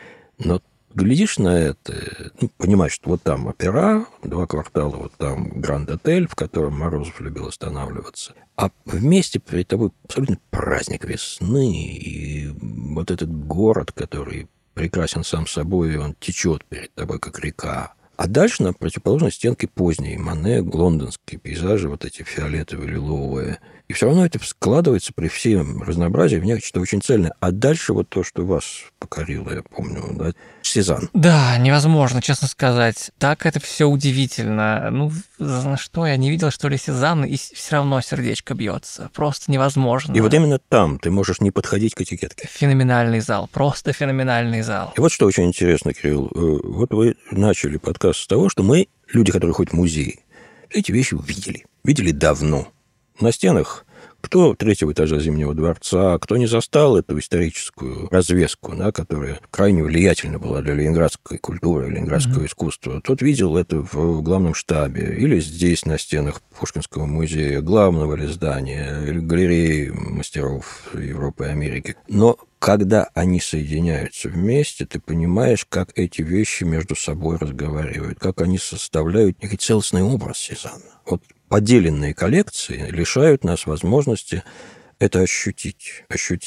Но глядишь на это, понимаешь, что вот там опера, 2 квартала, вот там Гранд-отель, в котором Морозов любил останавливаться. А вместе перед тобой абсолютно праздник весны, и вот этот город, который прекрасен сам собой, и он течет перед тобой, как река. А дальше на противоположной стенке поздней Моне, лондонские пейзажи, вот эти фиолетовые, лиловые. И все равно это складывается при всем разнообразии в нечто очень цельное. А дальше вот то, что вас покорило, я помню, да, Сезанн. Да, невозможно, честно сказать. Так это все удивительно. За что я не видел, что ли, Сезанн, и все равно сердечко бьется. Просто невозможно. И вот именно там ты можешь не подходить к этикетке. Феноменальный зал, просто феноменальный зал. И вот что очень интересно, Кирилл. Вот вы начали подкаст с того, что мы, люди, которые ходят в музей, эти вещи увидели. Видели давно. На стенах кто 3-го этажа Зимнего дворца, кто не застал эту историческую развеску, да, которая крайне влиятельна была для ленинградской культуры, ленинградского искусства, тот видел это в главном штабе или здесь, на стенах Пушкинского музея, главного ли здания, или галереи мастеров Европы и Америки. Но когда они соединяются вместе, ты понимаешь, как эти вещи между собой разговаривают, как они составляют некий целостный образ Сезанна. Вот поделенные коллекции лишают нас возможности это ощутить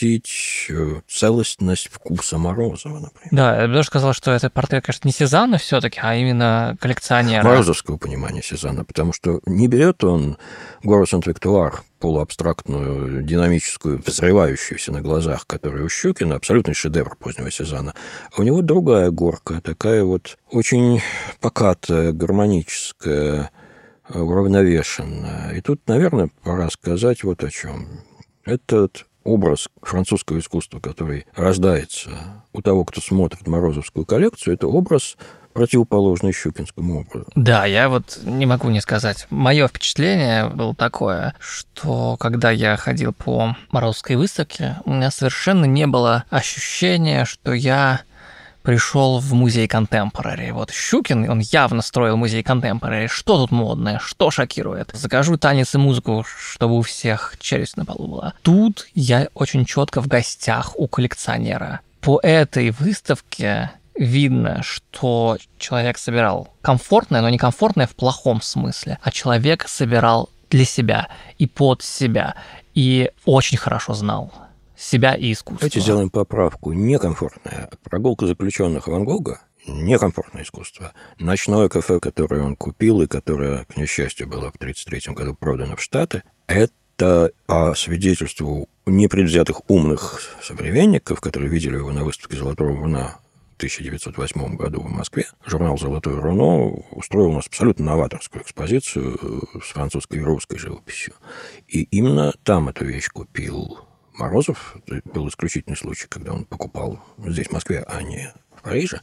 целостность вкуса Морозова, например. Да, я бы даже сказал, что это портрет, конечно, не Сезанна все-таки, а именно коллекционера. Морозовского понимания Сезанна, потому что не берет он гору Сент-Виктуар, полуабстрактную, динамическую, взрывающуюся на глазах, которая у Щукина, абсолютный шедевр позднего Сезанна. А у него другая горка, такая вот очень покатая, гармоническая, уравновешенная. И тут, наверное, пора сказать вот о чем. Этот образ французского искусства, который рождается у того, кто смотрит Морозовскую коллекцию, это образ, противоположный щукинскому образу. Да, я вот не могу не сказать. Мое впечатление было такое, что когда я ходил по Морозовской выставке, у меня совершенно не было ощущения, что я пришел в музей контемпорари. Вот Щукин, он явно строил музей контемпорари. Что тут модное? Что шокирует? Закажу танец и музыку, чтобы у всех челюсть на полу была. Тут я очень четко в гостях у коллекционера. По этой выставке видно, что человек собирал комфортное, но не комфортное в плохом смысле, а человек собирал для себя и под себя, и очень хорошо знал себя и искусство. Давайте сделаем поправку. Некомфортная прогулка заключенных Ван Гога некомфортное искусство. Ночное кафе, которое он купил и которое, к несчастью, было в 1933 году продано в Штаты, это по свидетельству непредвзятых умных современников, которые видели его на выставке «Золотого руна» в 1908 году в Москве, журнал «Золотое руно» устроил у нас абсолютно новаторскую экспозицию с французской и русской живописью. И именно там эту вещь купил Морозов. Это был исключительный случай, когда он покупал здесь, в Москве, а не в Париже.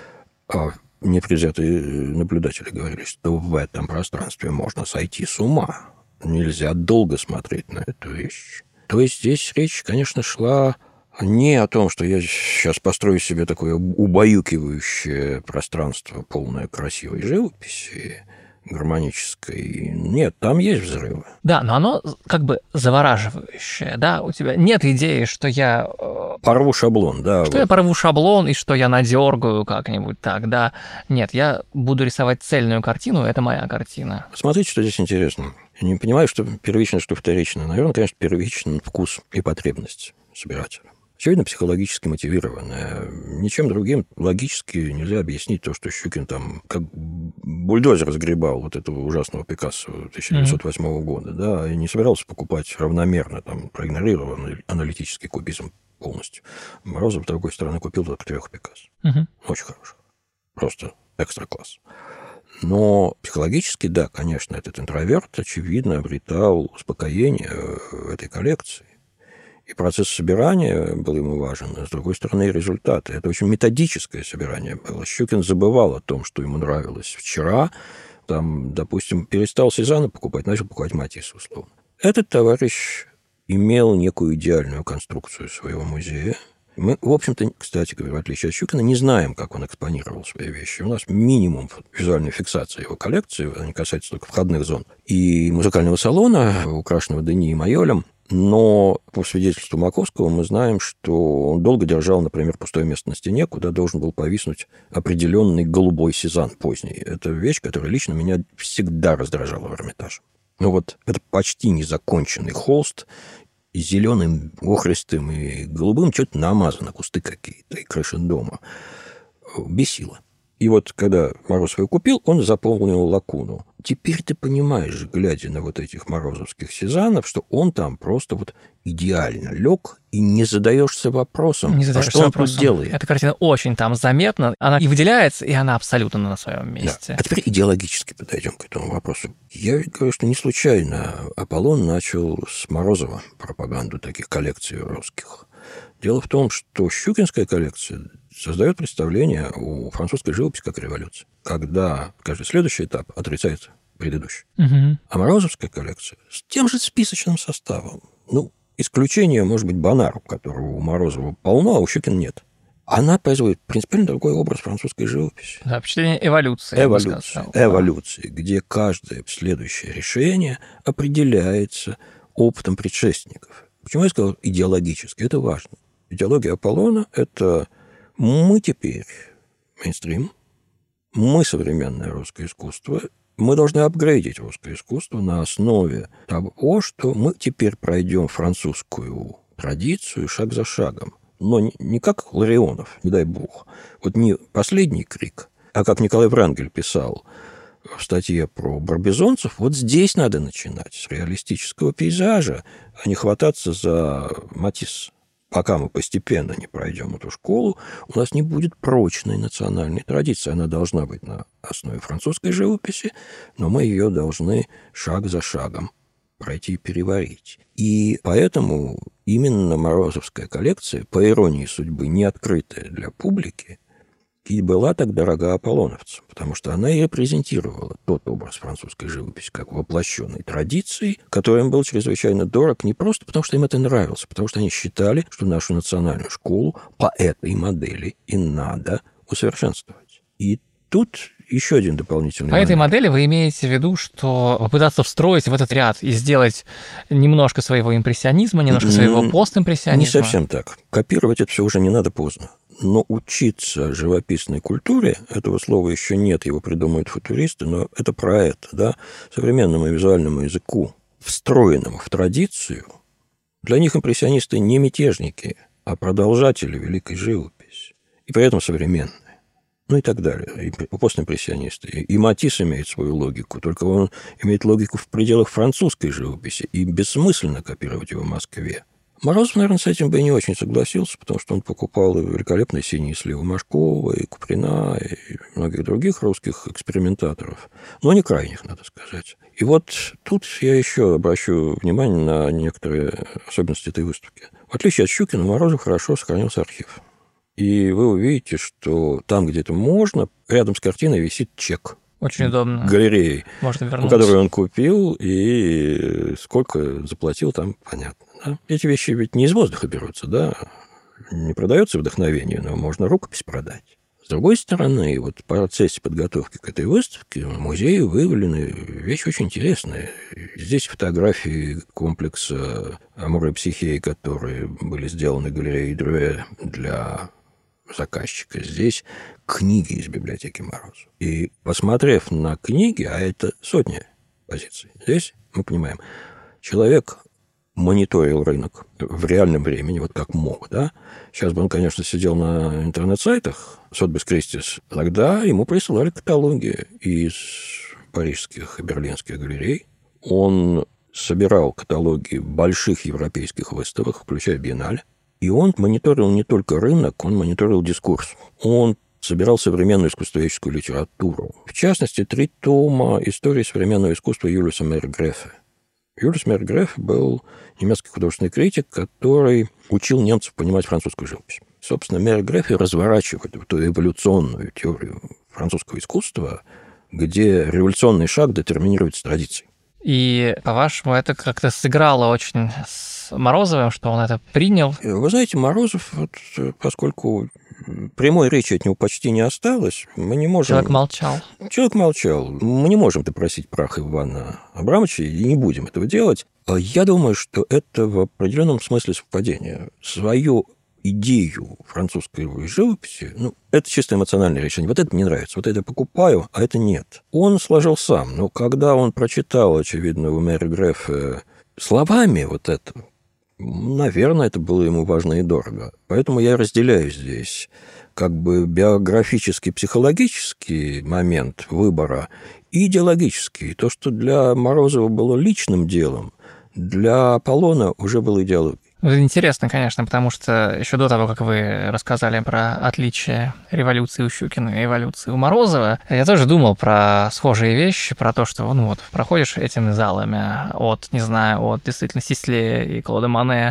А непредвзятые наблюдатели говорили, что в этом пространстве можно сойти с ума. Нельзя долго смотреть на эту вещь. То есть здесь речь, конечно, шла не о том, что я сейчас построю себе такое убаюкивающее пространство, полное красивой живописи, гармонической. Нет, там есть взрывы. Да, но оно как бы завораживающее, да? У тебя нет идеи, что я... Порву шаблон, да. Что я порву шаблон и что я надергаю как-нибудь так, да? Нет, я буду рисовать цельную картину, это моя картина. Смотрите, что здесь интересно. Я не понимаю, что первично, что вторично. Наверное, конечно, первичен вкус и потребность собирателя. Очевидно, психологически мотивированная. Ничем другим логически нельзя объяснить то, что Щукин там как бульдозер разгребал вот этого ужасного Пикассо 1908 года, да, и не собирался покупать равномерно, там, проигнорировал аналитический кубизм полностью. Морозов, с другой стороны, купил только 3 Пикассо. Очень хороших. Просто экстра-класс. Но психологически, да, конечно, этот интроверт, очевидно, обретал успокоение в этой коллекции. И процесс собирания был ему важен, а с другой стороны, и результаты. Это очень методическое собирание было. Щукин забывал о том, что ему нравилось вчера. Там, допустим, перестал Сезанна покупать, начал покупать Матисса, условно. Этот товарищ имел некую идеальную конструкцию своего музея. Мы, в общем-то, кстати говоря, в отличие от Щукина, не знаем, как он экспонировал свои вещи. У нас минимум визуальной фиксации его коллекции, они касаются только входных зон, и музыкального салона, украшенного Дени и Майолем. Но по свидетельству Маковского мы знаем, что он долго держал, например, пустое место на стене, куда должен был повиснуть определенный голубой Сезанн поздний. Это вещь, которая лично меня всегда раздражала в Эрмитаже. Ну вот это почти незаконченный холст, и зеленым, охристым и голубым что-то намазано, кусты какие-то, и крыша дома. Бесило. И вот когда Морозов его купил, он заполнил лакуну. Теперь ты понимаешь, глядя на вот этих морозовских Сезаннов, что он там просто вот идеально лег, и не задаешься вопросом, а что он тут делает. Эта картина очень там заметна, она и выделяется, и она абсолютно на своем месте. Да. А теперь идеологически подойдем к этому вопросу. Я ведь говорю, что не случайно Аполлон начал с Морозова пропаганду таких коллекций русских. Дело в том, что щукинская коллекция создает представление о французской живописи как революции, когда каждый следующий этап отрицает предыдущий. А морозовская коллекция с тем же списочным составом. Ну, исключение, может быть, Бонар, которого у Морозова полно, а у Щукина нет. Она производит принципиально другой образ французской живописи. Да, впечатление эволюции. Эволюции, где каждое следующее решение определяется опытом предшественников. Почему я сказал идеологически? Это важно. Идеология Аполлона – это мы теперь мейнстрим, мы современное русское искусство, мы должны апгрейдить русское искусство на основе того, что мы теперь пройдем французскую традицию шаг за шагом. Но не как Ларионов, не дай бог. Вот не последний крик, а как Николай Врангель писал в статье про барбизонцев, вот здесь надо начинать, с реалистического пейзажа, а не хвататься за Матисса. Пока мы постепенно не пройдем эту школу, у нас не будет прочной национальной традиции. Она должна быть на основе французской живописи, но мы ее должны шаг за шагом пройти и переварить. И поэтому именно морозовская коллекция, по иронии судьбы, не открытая для публики, и была так дорога аполлоновцам, потому что она и репрезентировала тот образ французской живописи, как воплощенной традиции, который им был чрезвычайно дорог не просто потому, что им это нравилось, а потому что они считали, что нашу национальную школу по этой модели и надо усовершенствовать. И тут еще один дополнительный момент. По этой модели вы имеете в виду, что попытаться встроить в этот ряд и сделать немножко своего импрессионизма, немножко своего постимпрессионизма? Не совсем так. Копировать это все уже не надо поздно. Но учиться живописной культуре, этого слова еще нет, его придумают футуристы, но это про это, да, современному визуальному языку, встроенному в традицию. Для них импрессионисты не мятежники, а продолжатели великой живописи, и при этом современные. ну и так далее. И постимпрессионисты. И Матисс имеет свою логику, только он имеет логику в пределах французской живописи, и бессмысленно копировать его в Москве. Морозов, наверное, с этим бы и не очень согласился, потому что он покупал великолепные синие сливы Машкова, и Куприна, и многих других русских экспериментаторов, но не крайних, надо сказать. И вот тут я еще обращу внимание на некоторые особенности этой выставки. В отличие от Щукина, у Морозова хорошо сохранился архив. И вы увидите, что там, где это можно, рядом с картиной висит чек. Очень удобно. Галереей, можно вернуться. Которую он купил, и сколько заплатил, там понятно. Да? Эти вещи ведь не из воздуха берутся, да? Не продается вдохновение, но можно рукопись продать. С другой стороны, вот в процессе подготовки к этой выставке в музее выявлены вещи очень интересные. Здесь фотографии комплекса «Амур и Психеи», которые были сделаны галереей Дрюэ для заказчика. Здесь книги из библиотеки Морозова. И посмотрев на книги, а это сотни позиций, здесь мы понимаем, человек мониторил рынок в реальном времени, вот как мог, да. Сейчас бы он, конечно, сидел на интернет-сайтах Сотбис Кристис, тогда ему присылали каталоги из парижских и берлинских галерей. Он собирал каталоги больших европейских выставок, включая Биеннале. И он мониторил не только рынок, он мониторил дискурс. Он собирал современную искусствоведческую литературу. В частности, 3 тома истории современного искусства Юлиуса Мейер-Греффе. Юлиус Мейер-Греффе был немецкий художественный критик, который учил немцев понимать французскую живопись. Собственно, Мейер-Греффе разворачивает эту эволюционную теорию французского искусства, где революционный шаг детерминируется традицией. И, по-вашему, это как-то сыграло очень с Морозовым, что он это принял? Вы знаете, Морозов, вот, поскольку прямой речи от него почти не осталось, мы не можем... Человек молчал. Человек молчал. Мы не можем допросить прах Ивана Абрамовича, и не будем этого делать. Я думаю, что это в определенном смысле совпадение. Свою идею французской живописи, это чисто эмоциональное решение. Вот это мне нравится, вот это покупаю, а это нет. Он сложил сам, но когда он прочитал, очевидно, у Мейер-Греффе словами вот это, наверное, это было ему важно и дорого. Поэтому я разделяю здесь как бы биографический, психологический момент выбора и идеологический. То, что для Морозова было личным делом, для Аполлона уже было идеологией. Интересно, конечно, потому что еще до того, как вы рассказали про отличие революции у Щукина и эволюции у Морозова, я тоже думал про схожие вещи, про то, что проходишь этими залами от действительно Сисли и Клода Моне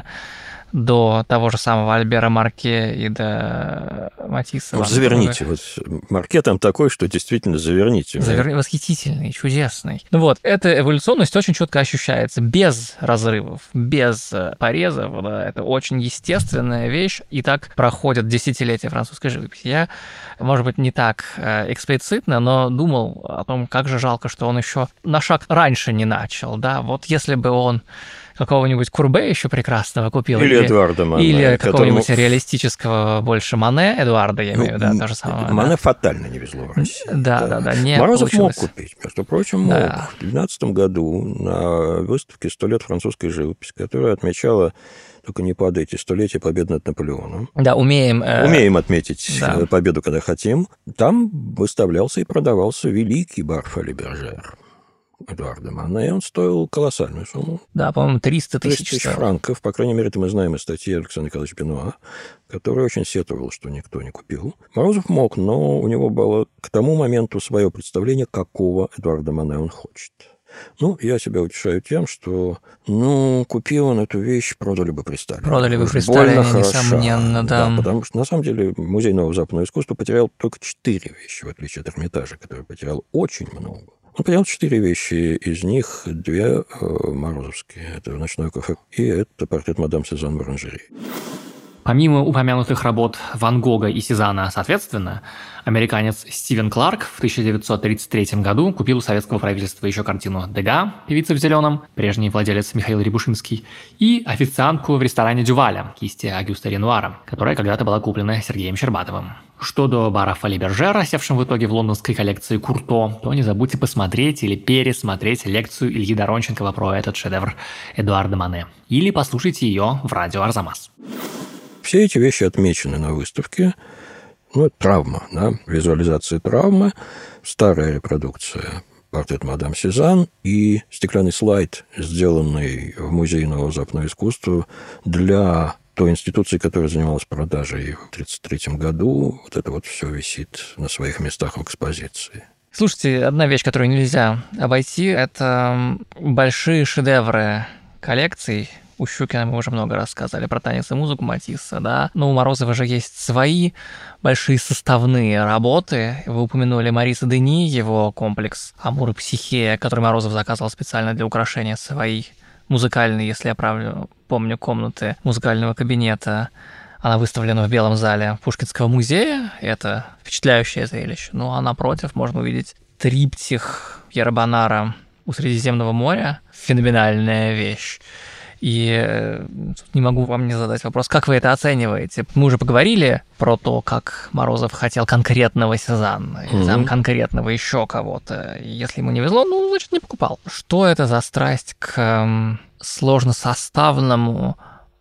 до того же самого Альбера Марке и до Матисса. Заверните. Вот Марке там такой, что действительно заверните. Восхитительный, чудесный. Эта эволюционность очень четко ощущается, без разрывов, без порезов. Да, это очень естественная вещь, и так проходят десятилетия французской живописи. Я, может быть, не так эксплицитно, но думал о том, как же жалко, что он еще на шаг раньше не начал. Да? Вот если бы он какого-нибудь Курбе еще прекрасного купил. Или Эдуарда Мане. Или какого-нибудь реалистического больше Мане, Эдуарда, я имею в виду, то же самое. Мане фатально не везло в России. Да. Не Морозов получилось. мог купить, между прочим, мог. Да. В 2012 году на выставке «100 лет французской живописи», которая отмечала, только не падайте, 100-летие победы над Наполеоном. Да, умеем отметить победу, когда хотим. Там выставлялся и продавался великий Барфали Бержер Эдуарда Мане, и он стоил колоссальную сумму. Да, по-моему, 300 тысяч франков. По крайней мере, это мы знаем из статьи Александра Николаевича Бенуа, который очень сетовал, что никто не купил. Морозов мог, но у него было к тому моменту свое представление, какого Эдуарда Мане он хочет. Я себя утешаю тем, что, купил он эту вещь, продали бы при Сталине. Продали бы при Сталине, несомненно, да. Потому что, на самом деле, Музей нового западного искусства потерял только 4 вещи, в отличие от Эрмитажа, который потерял очень много. Он потерял 4 вещи, из них 2 морозовские. Это «Ночное кафе» и это портрет мадам Сезанн в оранжерее. Помимо упомянутых работ Ван Гога и Сезанна, соответственно, американец Стивен Кларк в 1933 году купил у советского правительства еще картину Дега, певица в зеленом, прежний владелец Михаил Рябушинский, и официантку в ресторане Дюваля, кисти Агюста Ренуара, которая когда-то была куплена Сергеем Щербатовым. Что до бара Фоли Бержера, севшим в итоге в лондонской коллекции Курто, то не забудьте посмотреть или пересмотреть лекцию Ильи Доронченкова про этот шедевр Эдуарда Мане. Или послушайте ее в радио Арзамас. Все эти вещи отмечены на выставке. Ну, это травма, да, визуализация травмы, старая репродукция портрет мадам Сезанн и стеклянный слайд, сделанный в Музее нового западного искусства для той институции, которая занималась продажей в 1933 году. Вот это вот все висит на своих местах в экспозиции. Слушайте, одна вещь, которую нельзя обойти, это большие шедевры коллекций. У Щукина мы уже много рассказали про танец и музыку Матисса, да. Но у Морозова же есть свои большие составные работы. Вы упомянули Мариса Дени, его комплекс «Амур и Психея», который Морозов заказывал специально для украшения своей музыкальной, если я правильно помню, комнаты музыкального кабинета. Она выставлена в Белом зале Пушкинского музея. Это впечатляющее зрелище. Ну а напротив можно увидеть триптих Пьера Бонара у Средиземного моря. Феноменальная вещь. И не могу вам не задать вопрос, как вы это оцениваете? Мы уже поговорили про то, как Морозов хотел конкретного Сезанна, или там конкретного еще кого-то. Если ему не везло, ну, значит, не покупал. Что это за страсть к сложносоставному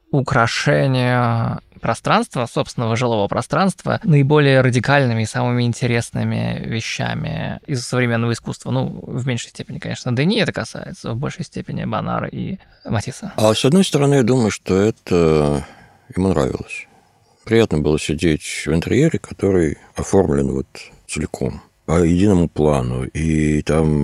украшению пространства, собственного жилого пространства, наиболее радикальными и самыми интересными вещами из современного искусства? Ну, в меньшей степени, конечно, Дени это касается, в большей степени Бонара и Матисса. А с одной стороны, я думаю, что это ему нравилось. Приятно было сидеть в интерьере, который оформлен вот целиком, по единому плану, и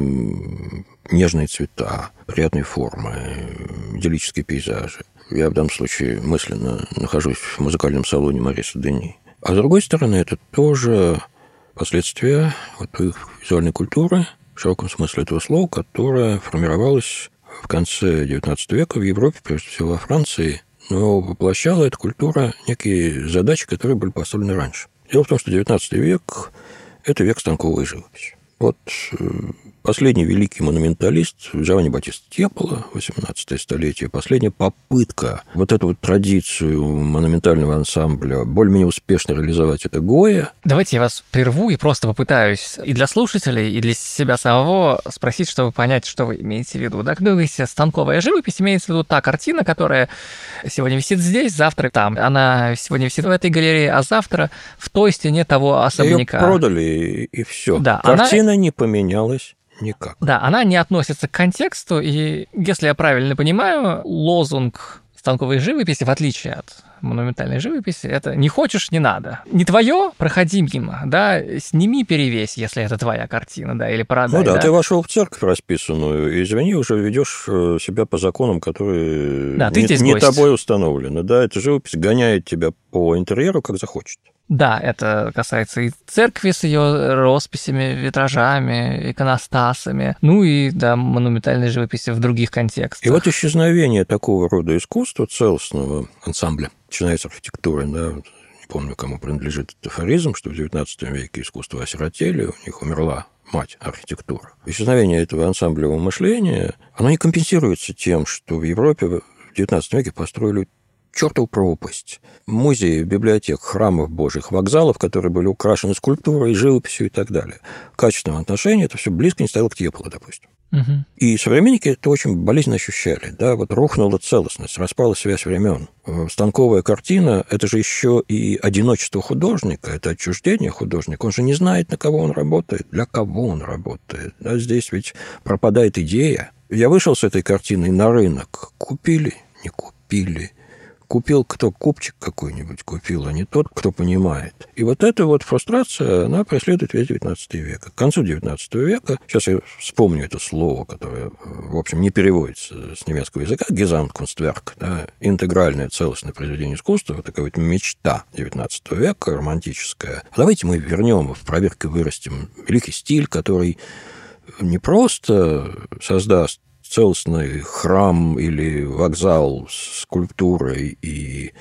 там нежные цвета, приятные формы, идиллические пейзажи. Я в данном случае мысленно нахожусь в музыкальном салоне Мариса Дени. А с другой стороны, это тоже последствия вот их визуальной культуры, в широком смысле этого слова, которая формировалась в конце XIX века в Европе, прежде всего во Франции, но воплощала эта культура некие задачи, которые были поставлены раньше. Дело в том, что XIX век – это век станковой живописи. Вот последний великий монументалист Джованни Баттиста Тьепола, 18 столетие, последняя попытка вот эту вот традицию монументального ансамбля более-менее успешно реализовать — это Гойя. Давайте я вас прерву и просто попытаюсь и для слушателей, и для себя самого спросить, чтобы понять, что вы имеете в виду. Да, когда вы говорите «станковая живопись», имеется в виду та картина, которая сегодня висит здесь, завтра там. Она сегодня висит в этой галерее, а завтра в той стене того особняка. Ее продали, и все. Да, картина не поменялась никак. Да, она не относится к контексту, и, если я правильно понимаю, лозунг станковой живописи, в отличие от монументальной живописи, это «не хочешь — не надо». Не твое — проходи мимо, да, сними, перевесь, если это твоя картина, да, или продай. Ну да, ты вошел в церковь расписанную, и, извини, уже ведешь себя по законам, которые не тобой установлены. Да, эта живопись гоняет тебя по интерьеру, как захочет. Да, это касается и церкви с ее росписями, витражами, иконостасами, ну и, да, монументальной живописи в других контекстах. И вот исчезновение такого рода искусства, целостного ансамбля, начиная с архитектуры, да, не помню, кому принадлежит этот афоризм, что в XIX веке искусство осиротели, у них умерла мать архитектура. Исчезновение этого ансамблевого мышления, оно не компенсируется тем, что в Европе в XIX веке построили чертову пропасть. Музеи, библиотек, храмов божьих, вокзалов, которые были украшены скульптурой, живописью и так далее. В качественном отношении это все близко не стояло к Тьеполу, допустим. Угу. И современники это очень болезненно ощущали. Да? Вот рухнула целостность, распалась связь времен. Станковая картина – это же еще и одиночество художника, это отчуждение художника. Он же не знает, на кого он работает, для кого он работает. Да? Здесь ведь пропадает идея. Я вышел с этой картиной на рынок. Купили? Не купили. Купил кто? Купчик какой-нибудь купил, а не тот, кто понимает. И вот эта вот фрустрация, она преследует весь XIX век. К концу XIX века, сейчас я вспомню это слово, которое, в общем, не переводится с немецкого языка, Gesamtkunstwerk, да, интегральное целостное произведение искусства, вот такая вот мечта XIX века, романтическая. Давайте мы вернем в проверке вырастим великий стиль, который не просто создаст целостный храм или вокзал с скульптурой и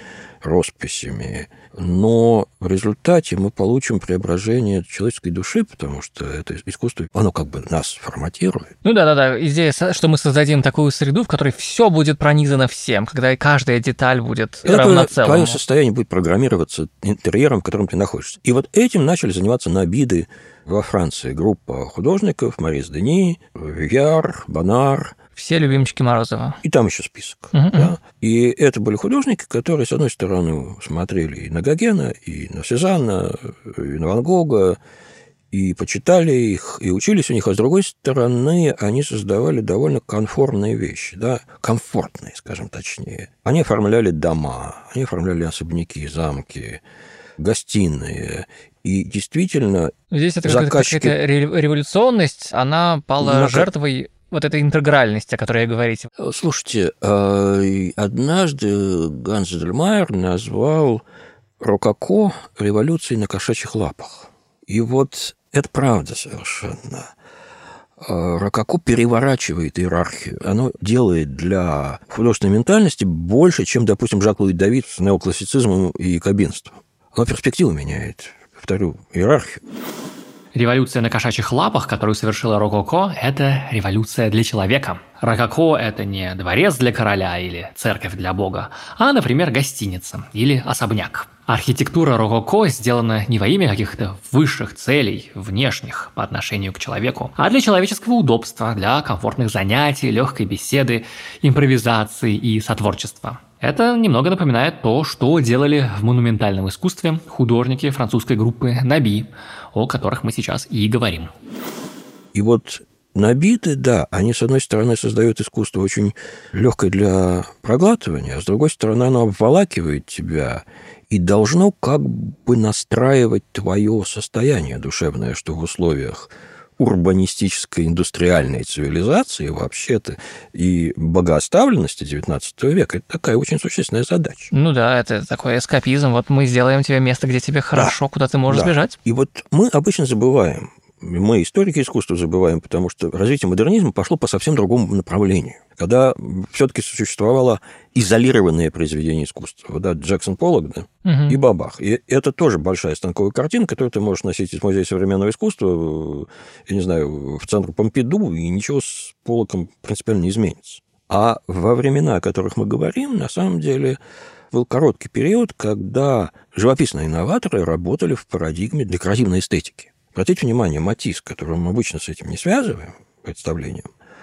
росписями, но в результате мы получим преображение человеческой души, потому что это искусство, оно как бы нас форматирует. Ну да. Идея, что мы создадим такую среду, в которой все будет пронизано всем, когда каждая деталь будет равноценной. Твое состояние будет программироваться интерьером, в котором ты находишься. И вот этим начали заниматься Набиды во Франции. Группа художников, Марис Дени, Вюяр, Бонар. Все любимчики Морозова. И там еще список. Да? И это были художники, которые, с одной стороны, смотрели и на Гогена, и на Сезанна, и на Ван Гога, и почитали их, и учились у них, а с другой стороны, они создавали довольно конформные вещи, да, комфортные, скажем точнее. Они оформляли дома, они оформляли особняки, замки, гостиные, и действительно здесь это заказчики... какая-то революционность, она пала жертвой вот этой интегральности, о которой вы говорите. Слушайте, однажды Ганс Зедельмайер назвал рококо революцией на кошачьих лапах. И вот это правда совершенно. Рококо переворачивает иерархию. Оно делает для художественной ментальности больше, чем, допустим, Жак-Луи Давид с неоклассицизмом и якобинством. Оно перспективу меняет. Повторю, иерархию. Революция на кошачьих лапах, которую совершила рококо, это революция для человека. Рококо – это не дворец для короля или церковь для бога, а, например, гостиница или особняк. Архитектура рококо сделана не во имя каких-то высших целей, внешних, по отношению к человеку, а для человеческого удобства, для комфортных занятий, легкой беседы, импровизации и сотворчества. Это немного напоминает то, что делали в монументальном искусстве художники французской группы Наби, о которых мы сейчас и говорим. И вот Набиты, да, они, с одной стороны, создают искусство очень легкое для проглатывания, а с другой стороны, оно обволакивает тебя и должно как бы настраивать твое состояние душевное, что в условиях урбанистической индустриальной цивилизации вообще-то и богооставленности XIX века – это такая очень существенная задача. Ну да, это такой эскапизм. Вот мы сделаем тебе место, где тебе хорошо, да, куда ты можешь сбежать. И вот мы обычно забываем, мы, историки искусства, забываем, потому что развитие модернизма пошло по совсем другому направлению. Когда все-таки существовало изолированное произведение искусства. Да, Джексон Поллок, да, и Бабах. И это тоже большая станковая картина, которую ты можешь носить из Музея современного искусства, я не знаю, в центр Помпиду, и ничего с Поллоком принципиально не изменится. А во времена, о которых мы говорим, на самом деле был короткий период, когда живописные инноваторы работали в парадигме декоративной эстетики. Обратите внимание, Матисс, которого мы обычно с этим не связываем, представлением,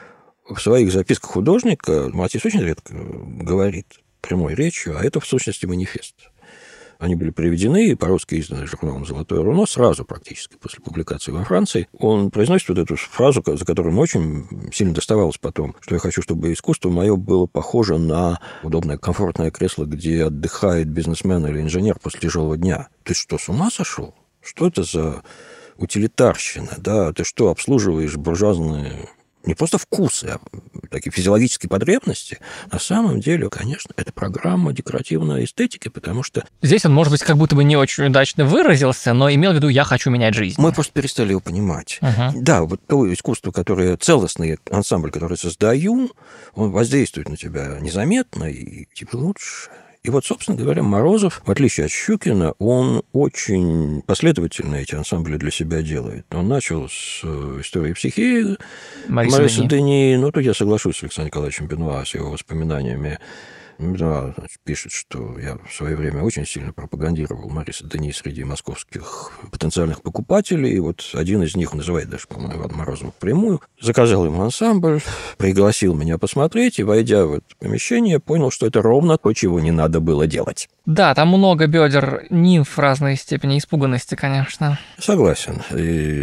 в своих записках художника Матисс очень редко говорит прямой речью, а это, в сущности, манифест. Они были переведены и по-русски изданы журналом «Золотое руно» сразу практически после публикации во Франции. Он произносит вот эту фразу, за которую ему очень сильно доставалось потом, что я хочу, чтобы искусство мое было похоже на удобное, комфортное кресло, где отдыхает бизнесмен или инженер после тяжелого дня. Ты что, с ума сошел? Что это за утилитарщина? Да? Ты что, обслуживаешь буржуазные не просто вкусы, а такие физиологические потребности? На самом деле, конечно, это программа декоративной эстетики, потому что... Здесь он, может быть, как будто бы не очень удачно выразился, но имел в виду «я хочу менять жизнь». Мы просто перестали его понимать. Да, вот то искусство, которое целостный ансамбль, который создаю, он воздействует на тебя незаметно, и тебе лучше. И вот, собственно говоря, Морозов, в отличие от Щукина, он очень последовательно эти ансамбли для себя делает. Он начал с истории психии Мариса Дени. Ну, тут я соглашусь с Александром Николаевичем Бенуа, с его воспоминаниями. Бенуа пишет, что я в свое время очень сильно пропагандировал Мариса Дени среди московских потенциальных покупателей. И вот один из них, называет даже, по-моему, Ивана Морозова впрямую, заказал ему ансамбль, пригласил меня посмотреть, и, войдя в это помещение, понял, что это ровно то, чего не надо было делать. Да, там много бедер нимф разной степени испуганности, конечно. Согласен. И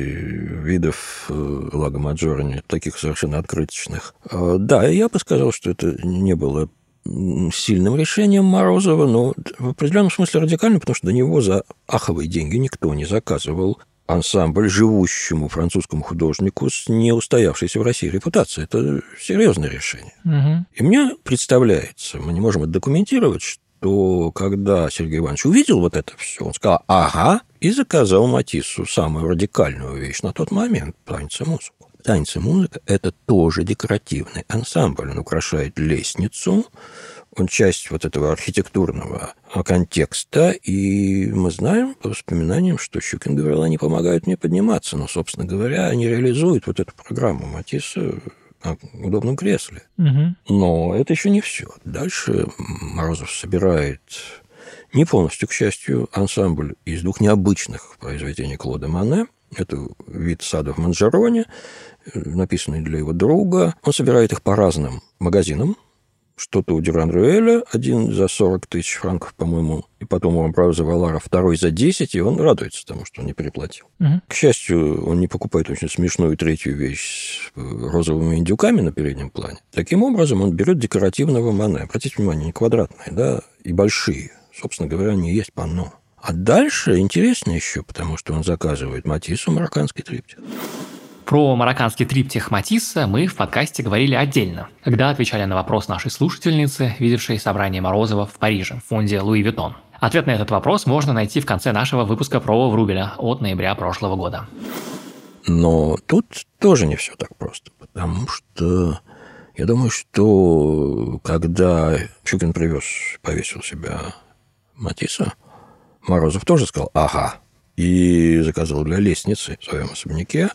видов Лаго Маджоре, таких совершенно открыточных. Да, я бы сказал, что это не было сильным решением Морозова, но в определенном смысле радикально, потому что до него за аховые деньги никто не заказывал ансамбль живущему французскому художнику с неустоявшейся в России репутацией. Это серьезное решение. И мне представляется, мы не можем это документировать, что когда Сергей Иванович увидел вот это все, он сказал «ага», и заказал Матиссу самую радикальную вещь на тот момент – танец и музыку. Танец и музыка – это тоже декоративный ансамбль. Он украшает лестницу, он часть вот этого архитектурного контекста, и мы знаем по воспоминаниям, что Щукин говорил, они помогают мне подниматься, но, собственно говоря, они реализуют вот эту программу Матисса на удобном кресле. Но это еще не все. Дальше Морозов собирает, не полностью, к счастью, ансамбль из двух необычных произведений Клода Моне. Это вид сада в Манжероне, написанный для его друга. Он собирает их по разным магазинам. Что-то у Дюран-Рюэля, один за 40 тысяч франков, по-моему, и потом у Амброза Валара второй за 10, и он радуется тому, что он не переплатил. К счастью, он не покупает очень смешную третью вещь с розовыми индюками на переднем плане. Таким образом, он берет декоративного Мане. Обратите внимание, не квадратные, да, и большие. Собственно говоря, они и есть панно. А дальше интереснее еще, потому что он заказывает Матиссу марокканский триптих. Про марокканский триптих Матисса мы в подкасте говорили отдельно, когда отвечали на вопрос нашей слушательницы, видевшей собрание Морозова в Париже в фонде Луи Виттон. Ответ на этот вопрос можно найти в конце нашего выпуска про Врубеля от ноября прошлого года. Но тут тоже не все так просто, потому что я думаю, что когда Щукин привез, повесил себя Матисса, Морозов тоже сказал «ага», и заказал для лестницы в своем особняке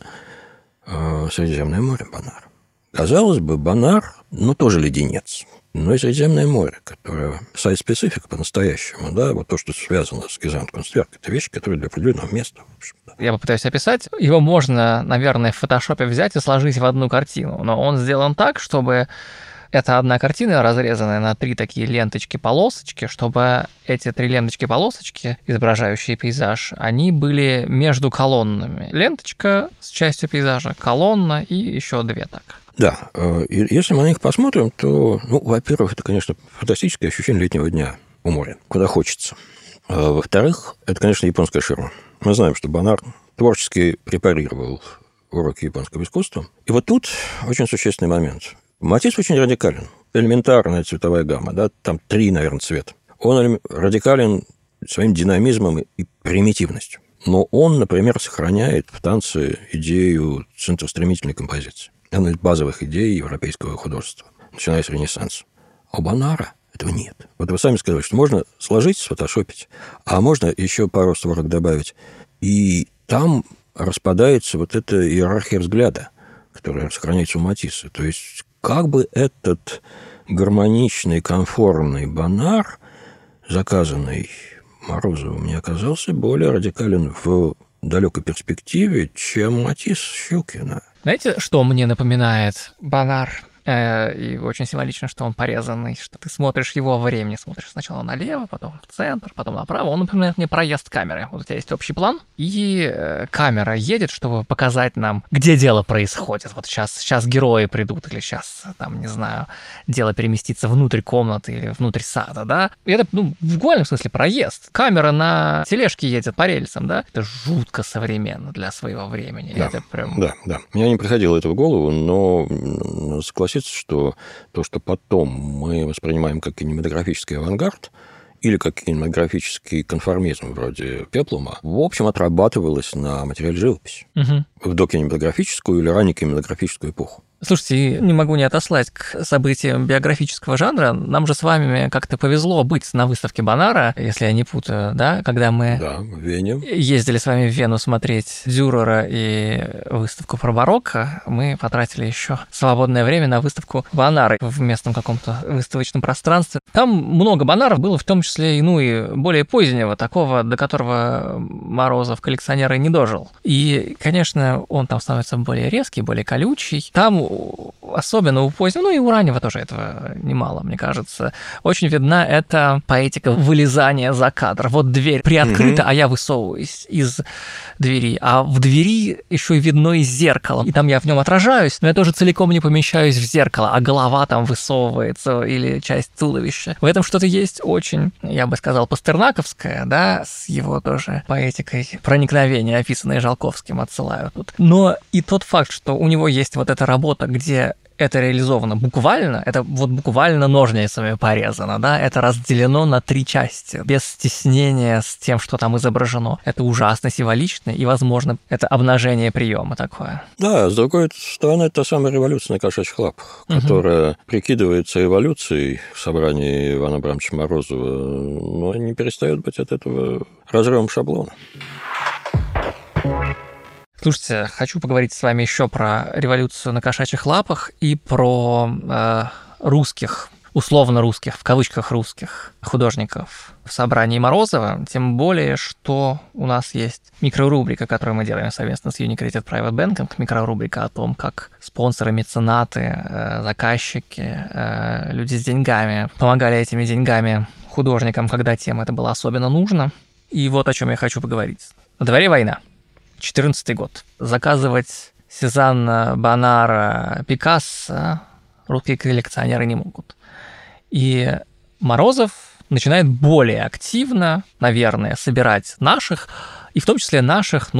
Средиземное море Бонар. Казалось бы, Бонар, тоже леденец, но и Средиземное море, которое сайт-специфика по-настоящему, да, вот то, что связано с Гезамт-Кунстверк, это вещи, которые для определенного места, в общем-то. Я попытаюсь описать. Его можно, наверное, в фотошопе взять и сложить в одну картину, но он сделан так, чтобы это одна картина, разрезанная на 3 такие ленточки-полосочки, чтобы эти 3 ленточки-полосочки, изображающие пейзаж, они были между колоннами. Ленточка с частью пейзажа, колонна и еще 2 так. Да, и если мы на них посмотрим, то, во-первых, это, конечно, фантастическое ощущение летнего дня у моря, куда хочется. Во-вторых, это, конечно, японская ширма. Мы знаем, что Бонар творчески препарировал уроки японского искусства. И вот тут очень существенный момент. Матисс очень радикален. Элементарная цветовая гамма, да, там 3, наверное, цвета. Он радикален своим динамизмом и примитивностью. Но он, например, сохраняет в танце идею центростремительной композиции. Она из базовых идей европейского художества, начиная с Ренессанса. А у Бонара этого нет. Вот вы сами сказали, что можно сложить, сфотошопить, а можно еще пару створок добавить. И там распадается вот эта иерархия взгляда, которая сохраняется у Матисса. То есть как бы этот гармоничный, комфортный Бонар, заказанный Морозовым, не оказался более радикален в далекой перспективе, чем Матисс Щукина. Знаете, что мне напоминает Бонар? И очень символично, что он порезанный, что ты смотришь его во времени, смотришь сначала налево, потом в центр, потом направо. Он напоминает мне проезд камеры. Вот у тебя есть общий план, и камера едет, чтобы показать нам, где дело происходит. Вот сейчас герои придут, или сейчас, там, не знаю, дело переместится внутрь комнаты или внутрь сада, да? И это, в буквальном смысле проезд. Камера на тележке едет по рельсам, да? Это жутко современно для своего времени. Да, это прям... да. Мне не приходило это в голову, но согласиться, что то, что потом мы воспринимаем как кинематографический авангард или как кинематографический конформизм вроде «Пеплума», в общем, отрабатывалось на материале живописи в докинематографическую или раннекинематографическую эпоху. Слушайте, не могу не отослать к событиям биографического жанра. Нам же с вами как-то повезло быть на выставке Бонара, если я не путаю, да, когда мы в Вене ездили с вами в Вену смотреть Дюрера и выставку про барокко. Мы потратили еще свободное время на выставку Бонара в местном каком-то выставочном пространстве. Там много Бонаров было, в том числе и более позднего, такого, до которого Морозов коллекционер и не дожил. И, конечно, он там становится более резкий, более колючий. Там особенно у позднего, и у раннего тоже этого немало, мне кажется, очень видна эта поэтика вылезания за кадр. Вот дверь приоткрыта, а я высовываюсь из двери, а в двери еще и видно из зеркала. И там я в нем отражаюсь, но я тоже целиком не помещаюсь в зеркало, а голова там высовывается или часть туловища. В этом что-то есть очень, я бы сказал, пастернаковское, да, с его тоже поэтикой проникновения, описанной Жалковским, отсылаю тут. Но и тот факт, что у него есть вот эта работа, где это реализовано буквально, это вот буквально ножницами порезано, да, это разделено на 3 части, без стеснения с тем, что там изображено. Это ужасно символично, и, возможно, это обнажение приема такое. Да, с другой стороны, это та самая революция на кошачьих лапах, которая прикидывается эволюцией в собрании Ивана Абрамовича Морозова, но не перестает быть от этого разрывом шаблона. Слушайте, хочу поговорить с вами еще про революцию на кошачьих лапах и про русских условно русских, в кавычках русских художников в собрании Морозова, тем более, что у нас есть микрорубрика, которую мы делаем совместно с Unicredit Private Banking, микрорубрика о том, как спонсоры, меценаты, заказчики, люди с деньгами помогали этими деньгами художникам, когда тем это было особенно нужно. И вот о чем я хочу поговорить. На дворе война. 14-й год. Заказывать Сезанна, Бонара, Пикассо русские коллекционеры не могут. И Морозов начинает более активно, наверное, собирать наших, и в том числе наших,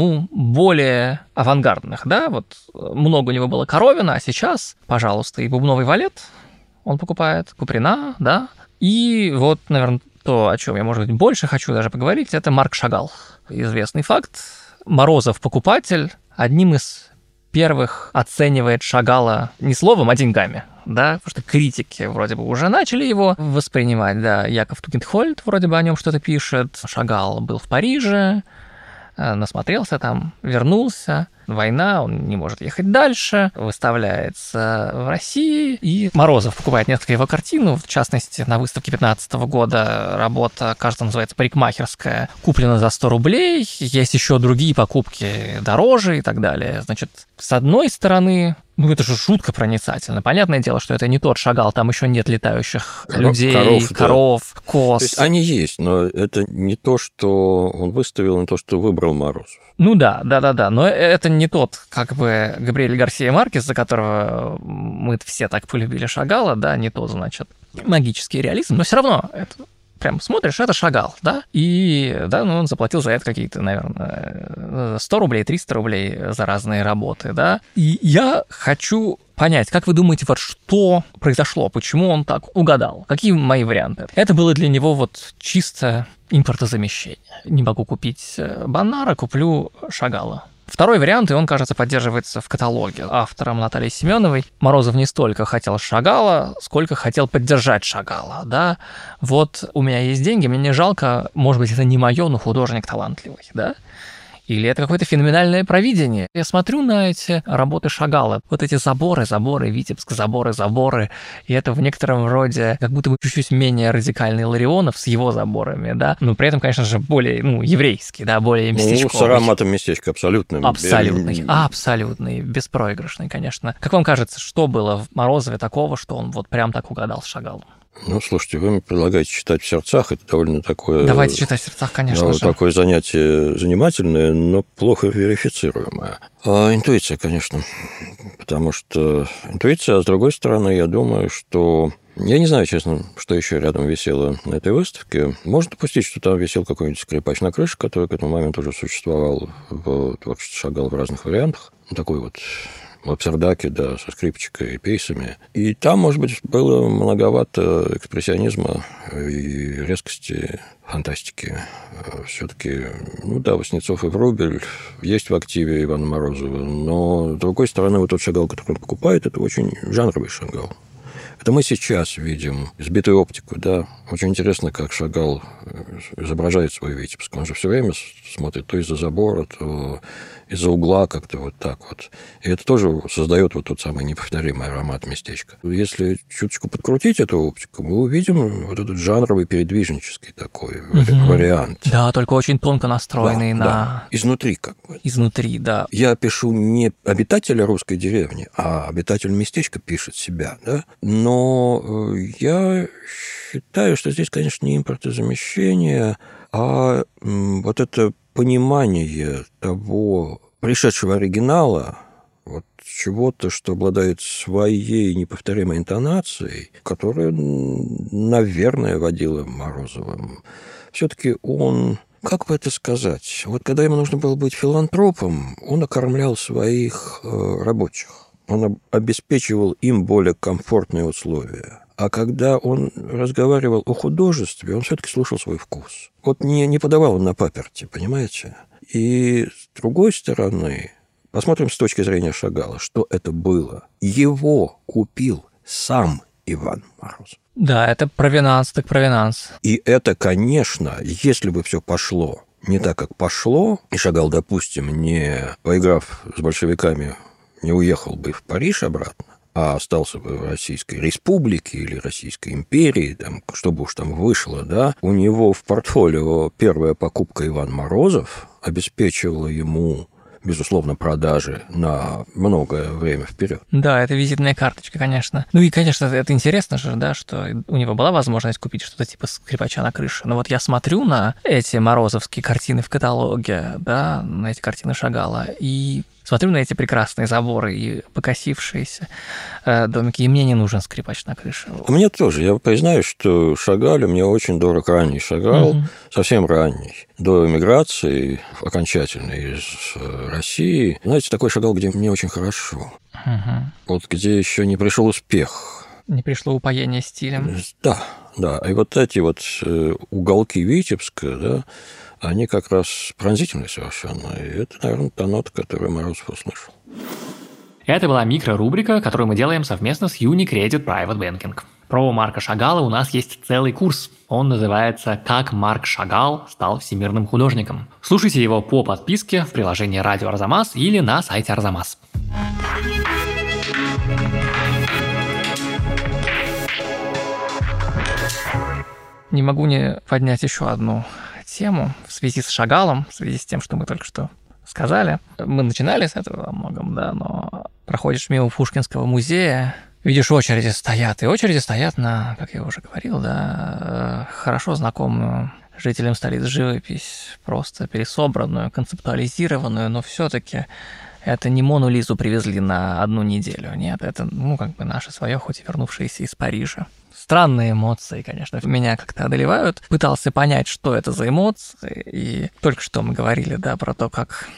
более авангардных, да, вот много у него было Коровина, а сейчас, пожалуйста, и бубновый валет он покупает, Куприна, да, и вот, наверное, то, о чем я, может быть, больше хочу даже поговорить, это Марк Шагал. Известный факт. Морозов покупатель одним из первых оценивает Шагала не словом, а деньгами, да, потому что критики вроде бы уже начали его воспринимать, да, Яков Тугенхольд вроде бы о нем что-то пишет, Шагал был в Париже, насмотрелся там, вернулся, война, он не может ехать дальше, выставляется в России, и Морозов покупает несколько его картин, в частности, на выставке 2015 года работа, кажется, называется «Парикмахерская», куплена за 100 рублей, есть еще другие покупки дороже и так далее. Значит, с одной стороны, это же жутко проницательно. Понятное дело, что это не тот Шагал, там еще нет летающих людей, коров, коз. То есть они есть, но это не то, что он выставил, не то, что выбрал Морозов. Да, но это не тот, как бы, Габриэль Гарсия Маркес, за которого мы все так полюбили Шагала, да, не тот, значит, магический реализм, но все равно это... Прям смотришь, это Шагал, да? И, да, он заплатил за это какие-то, наверное, 100 рублей, 300 рублей за разные работы, да? И я хочу понять, как вы думаете, вот что произошло, почему он так угадал? Какие мои варианты? Это было для него вот чисто импортозамещение. Не могу купить Бонара, куплю Шагала. Второй вариант, и он, кажется, поддерживается в каталоге автором Натальей Семеновой. Морозов не столько хотел Шагала, сколько хотел поддержать Шагала, да. Вот у меня есть деньги, мне не жалко, может быть, это не мое, но художник талантливый, да. Или это какое-то феноменальное провидение. Я смотрю на эти работы Шагала, вот эти заборы, Витебск, заборы, и это в некотором роде как будто бы чуть-чуть менее радикальный Ларионов с его заборами, да, но при этом, конечно же, более, еврейский, да, более местечковый. С ароматом местечка абсолютным. Абсолютный, беспроигрышный, конечно. Как вам кажется, что было в Морозове такого, что он вот прям так угадал с Шагалом? Слушайте, вы мне предлагаете читать в сердцах, это довольно такое... Давайте читать в сердцах, конечно же. Такое занятие занимательное, но плохо верифицируемое. Интуиция, конечно, потому что интуиция, а с другой стороны, я думаю, что... Я не знаю, честно, что еще рядом висело на этой выставке. Можно допустить, что там висел какой-нибудь скрипач на крыше, который к этому моменту уже существовал в творчестве Шагала в разных вариантах. Такой вот... в абсердаке, да, со скрипочкой и пейсами. И там, может быть, было многовато экспрессионизма и резкости фантастики. Все-таки, Васнецов и Врубель есть в активе Ивана Морозова, но, с другой стороны, вот тот Шагал, который он покупает, это очень жанровый Шагал. Это мы сейчас видим сбитую оптику, да. Очень интересно, как Шагал изображает свой Витебск. Он же все время смотрит то из-за забора, то из-за угла, как-то вот так вот. И это тоже создает вот тот самый неповторимый аромат местечка. Если чуточку подкрутить эту оптику, мы увидим вот этот жанровый передвижнический такой вариант. Да, только очень тонко настроенный Да. Изнутри как бы. Изнутри, да. Я пишу не обитателя русской деревни, а обитатель местечка пишет себя, да. Но я считаю, что здесь, конечно, не импортозамещение, а вот это понимание того пришедшего оригинала, вот чего-то, что обладает своей неповторимой интонацией, которая, наверное, водила Морозовым. Все-таки он, как бы это сказать, вот когда ему нужно было быть филантропом, он окормлял своих рабочих. Он обеспечивал им более комфортные условия. А когда он разговаривал о художестве, он все-таки слушал свой вкус. Вот не подавал он на паперти, понимаете? И с другой стороны, посмотрим с точки зрения Шагала, что это было. Его купил сам Иван Морозов. Да, это провинанс так провинанс. И это, конечно, если бы все пошло не так, как пошло, и Шагал, допустим, не поиграв с большевиками, не уехал бы в Париж обратно, а остался бы в Российской Республике или Российской империи, там, чтобы уж там вышло, да, у него в портфолио первая покупка Иван Морозов обеспечивала ему, безусловно, продажи на многое время вперед. Да, это визитная карточка, конечно. Ну и, конечно, это интересно же, да, что у него была возможность купить что-то типа «Скрипача на крыше». Но вот я смотрю на эти морозовские картины в каталоге, да, на эти картины Шагала, и смотрю на эти прекрасные заборы и покосившиеся домики, и мне не нужен скрипач на крыше. Мне тоже. Я признаюсь, что Шагал мне очень дорог ранний Шагал, совсем ранний, до эмиграции окончательной из России. Знаете, такой Шагал, где мне очень хорошо. Вот где еще не пришел успех. Не пришло упоение стилем. Да, да. И вот эти вот уголки Витебска, да, они как раз пронзительны совершенно. И это, наверное, та нота, которую Морозов услышал. Это была микрорубрика, которую мы делаем совместно с Unicredit Private Banking. Про Марка Шагала у нас есть целый курс. Он называется «Как Марк Шагал стал всемирным художником». Слушайте его по подписке в приложении «Радио Арзамас» или на сайте Арзамас. Не могу не поднять еще одну тему в связи с Шагалом, в связи с тем, что мы только что сказали. Мы начинали с этого во многом, да, но проходишь мимо Пушкинского музея, видишь, очереди стоят на, как я уже говорил, да, хорошо знакомую жителям столиц живопись, просто пересобранную, концептуализированную, но все-таки это не Мону Лизу привезли на одну неделю, нет, это, как бы наше свое, хоть и вернувшееся из Парижа. Странные эмоции, конечно, меня как-то одолевают. Пытался понять, что это за эмоции, и только что мы говорили, да, про то, как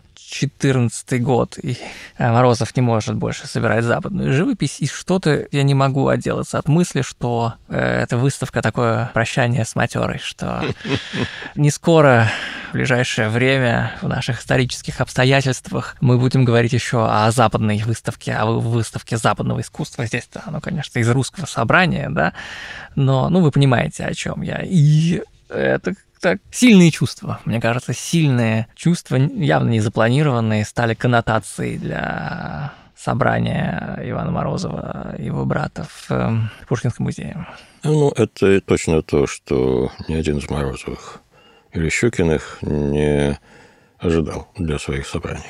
14-й год, и Морозов не может больше собирать западную живопись, и что-то я не могу отделаться от мысли, что эта выставка такое прощание с матерой, что не скоро, в ближайшее время, в наших исторических обстоятельствах мы будем говорить еще о западной выставке, о выставке западного искусства. Здесь-то оно, конечно, из русского собрания, да, но, вы понимаете, о чем я. И это так, сильные чувства, мне кажется, сильные чувства, явно не запланированные, стали коннотацией для собрания Ивана Морозова и его брата в Пушкинском музее. Это точно то, что ни один из Морозовых или Щукиных не ожидал для своих собраний.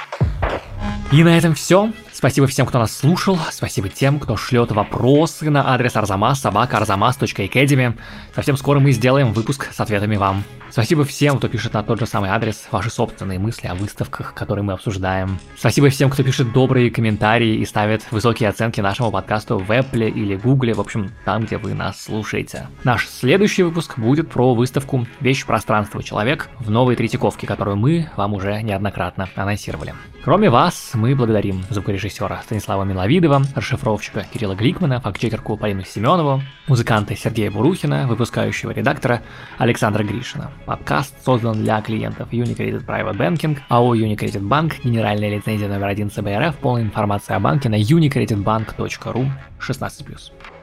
И на этом все. Спасибо всем, кто нас слушал. Спасибо тем, кто шлет вопросы на адрес arzamas@arzamas.academy. Совсем скоро мы сделаем выпуск с ответами вам. Спасибо всем, кто пишет на тот же самый адрес ваши собственные мысли о выставках, которые мы обсуждаем. Спасибо всем, кто пишет добрые комментарии и ставит высокие оценки нашему подкасту в Apple или Google, в общем, там, где вы нас слушаете. Наш следующий выпуск будет про выставку «Вещь, пространство, человек» в Новой Третьяковке, которую мы вам уже неоднократно анонсировали. Кроме вас, мы благодарим звукорежиссера Станислава Миловидова, расшифровщика Кирилла Гликмана, фактчекерку Полину Семенову, музыканта Сергея Бурухина, выпускающего редактора Александра Гришина. Подкаст создан для клиентов Unicredit Private Banking, АО Unicredit Bank, генеральная лицензия номер 1 ЦБ РФ, полная информация о банке на unicreditbank.ru 16+.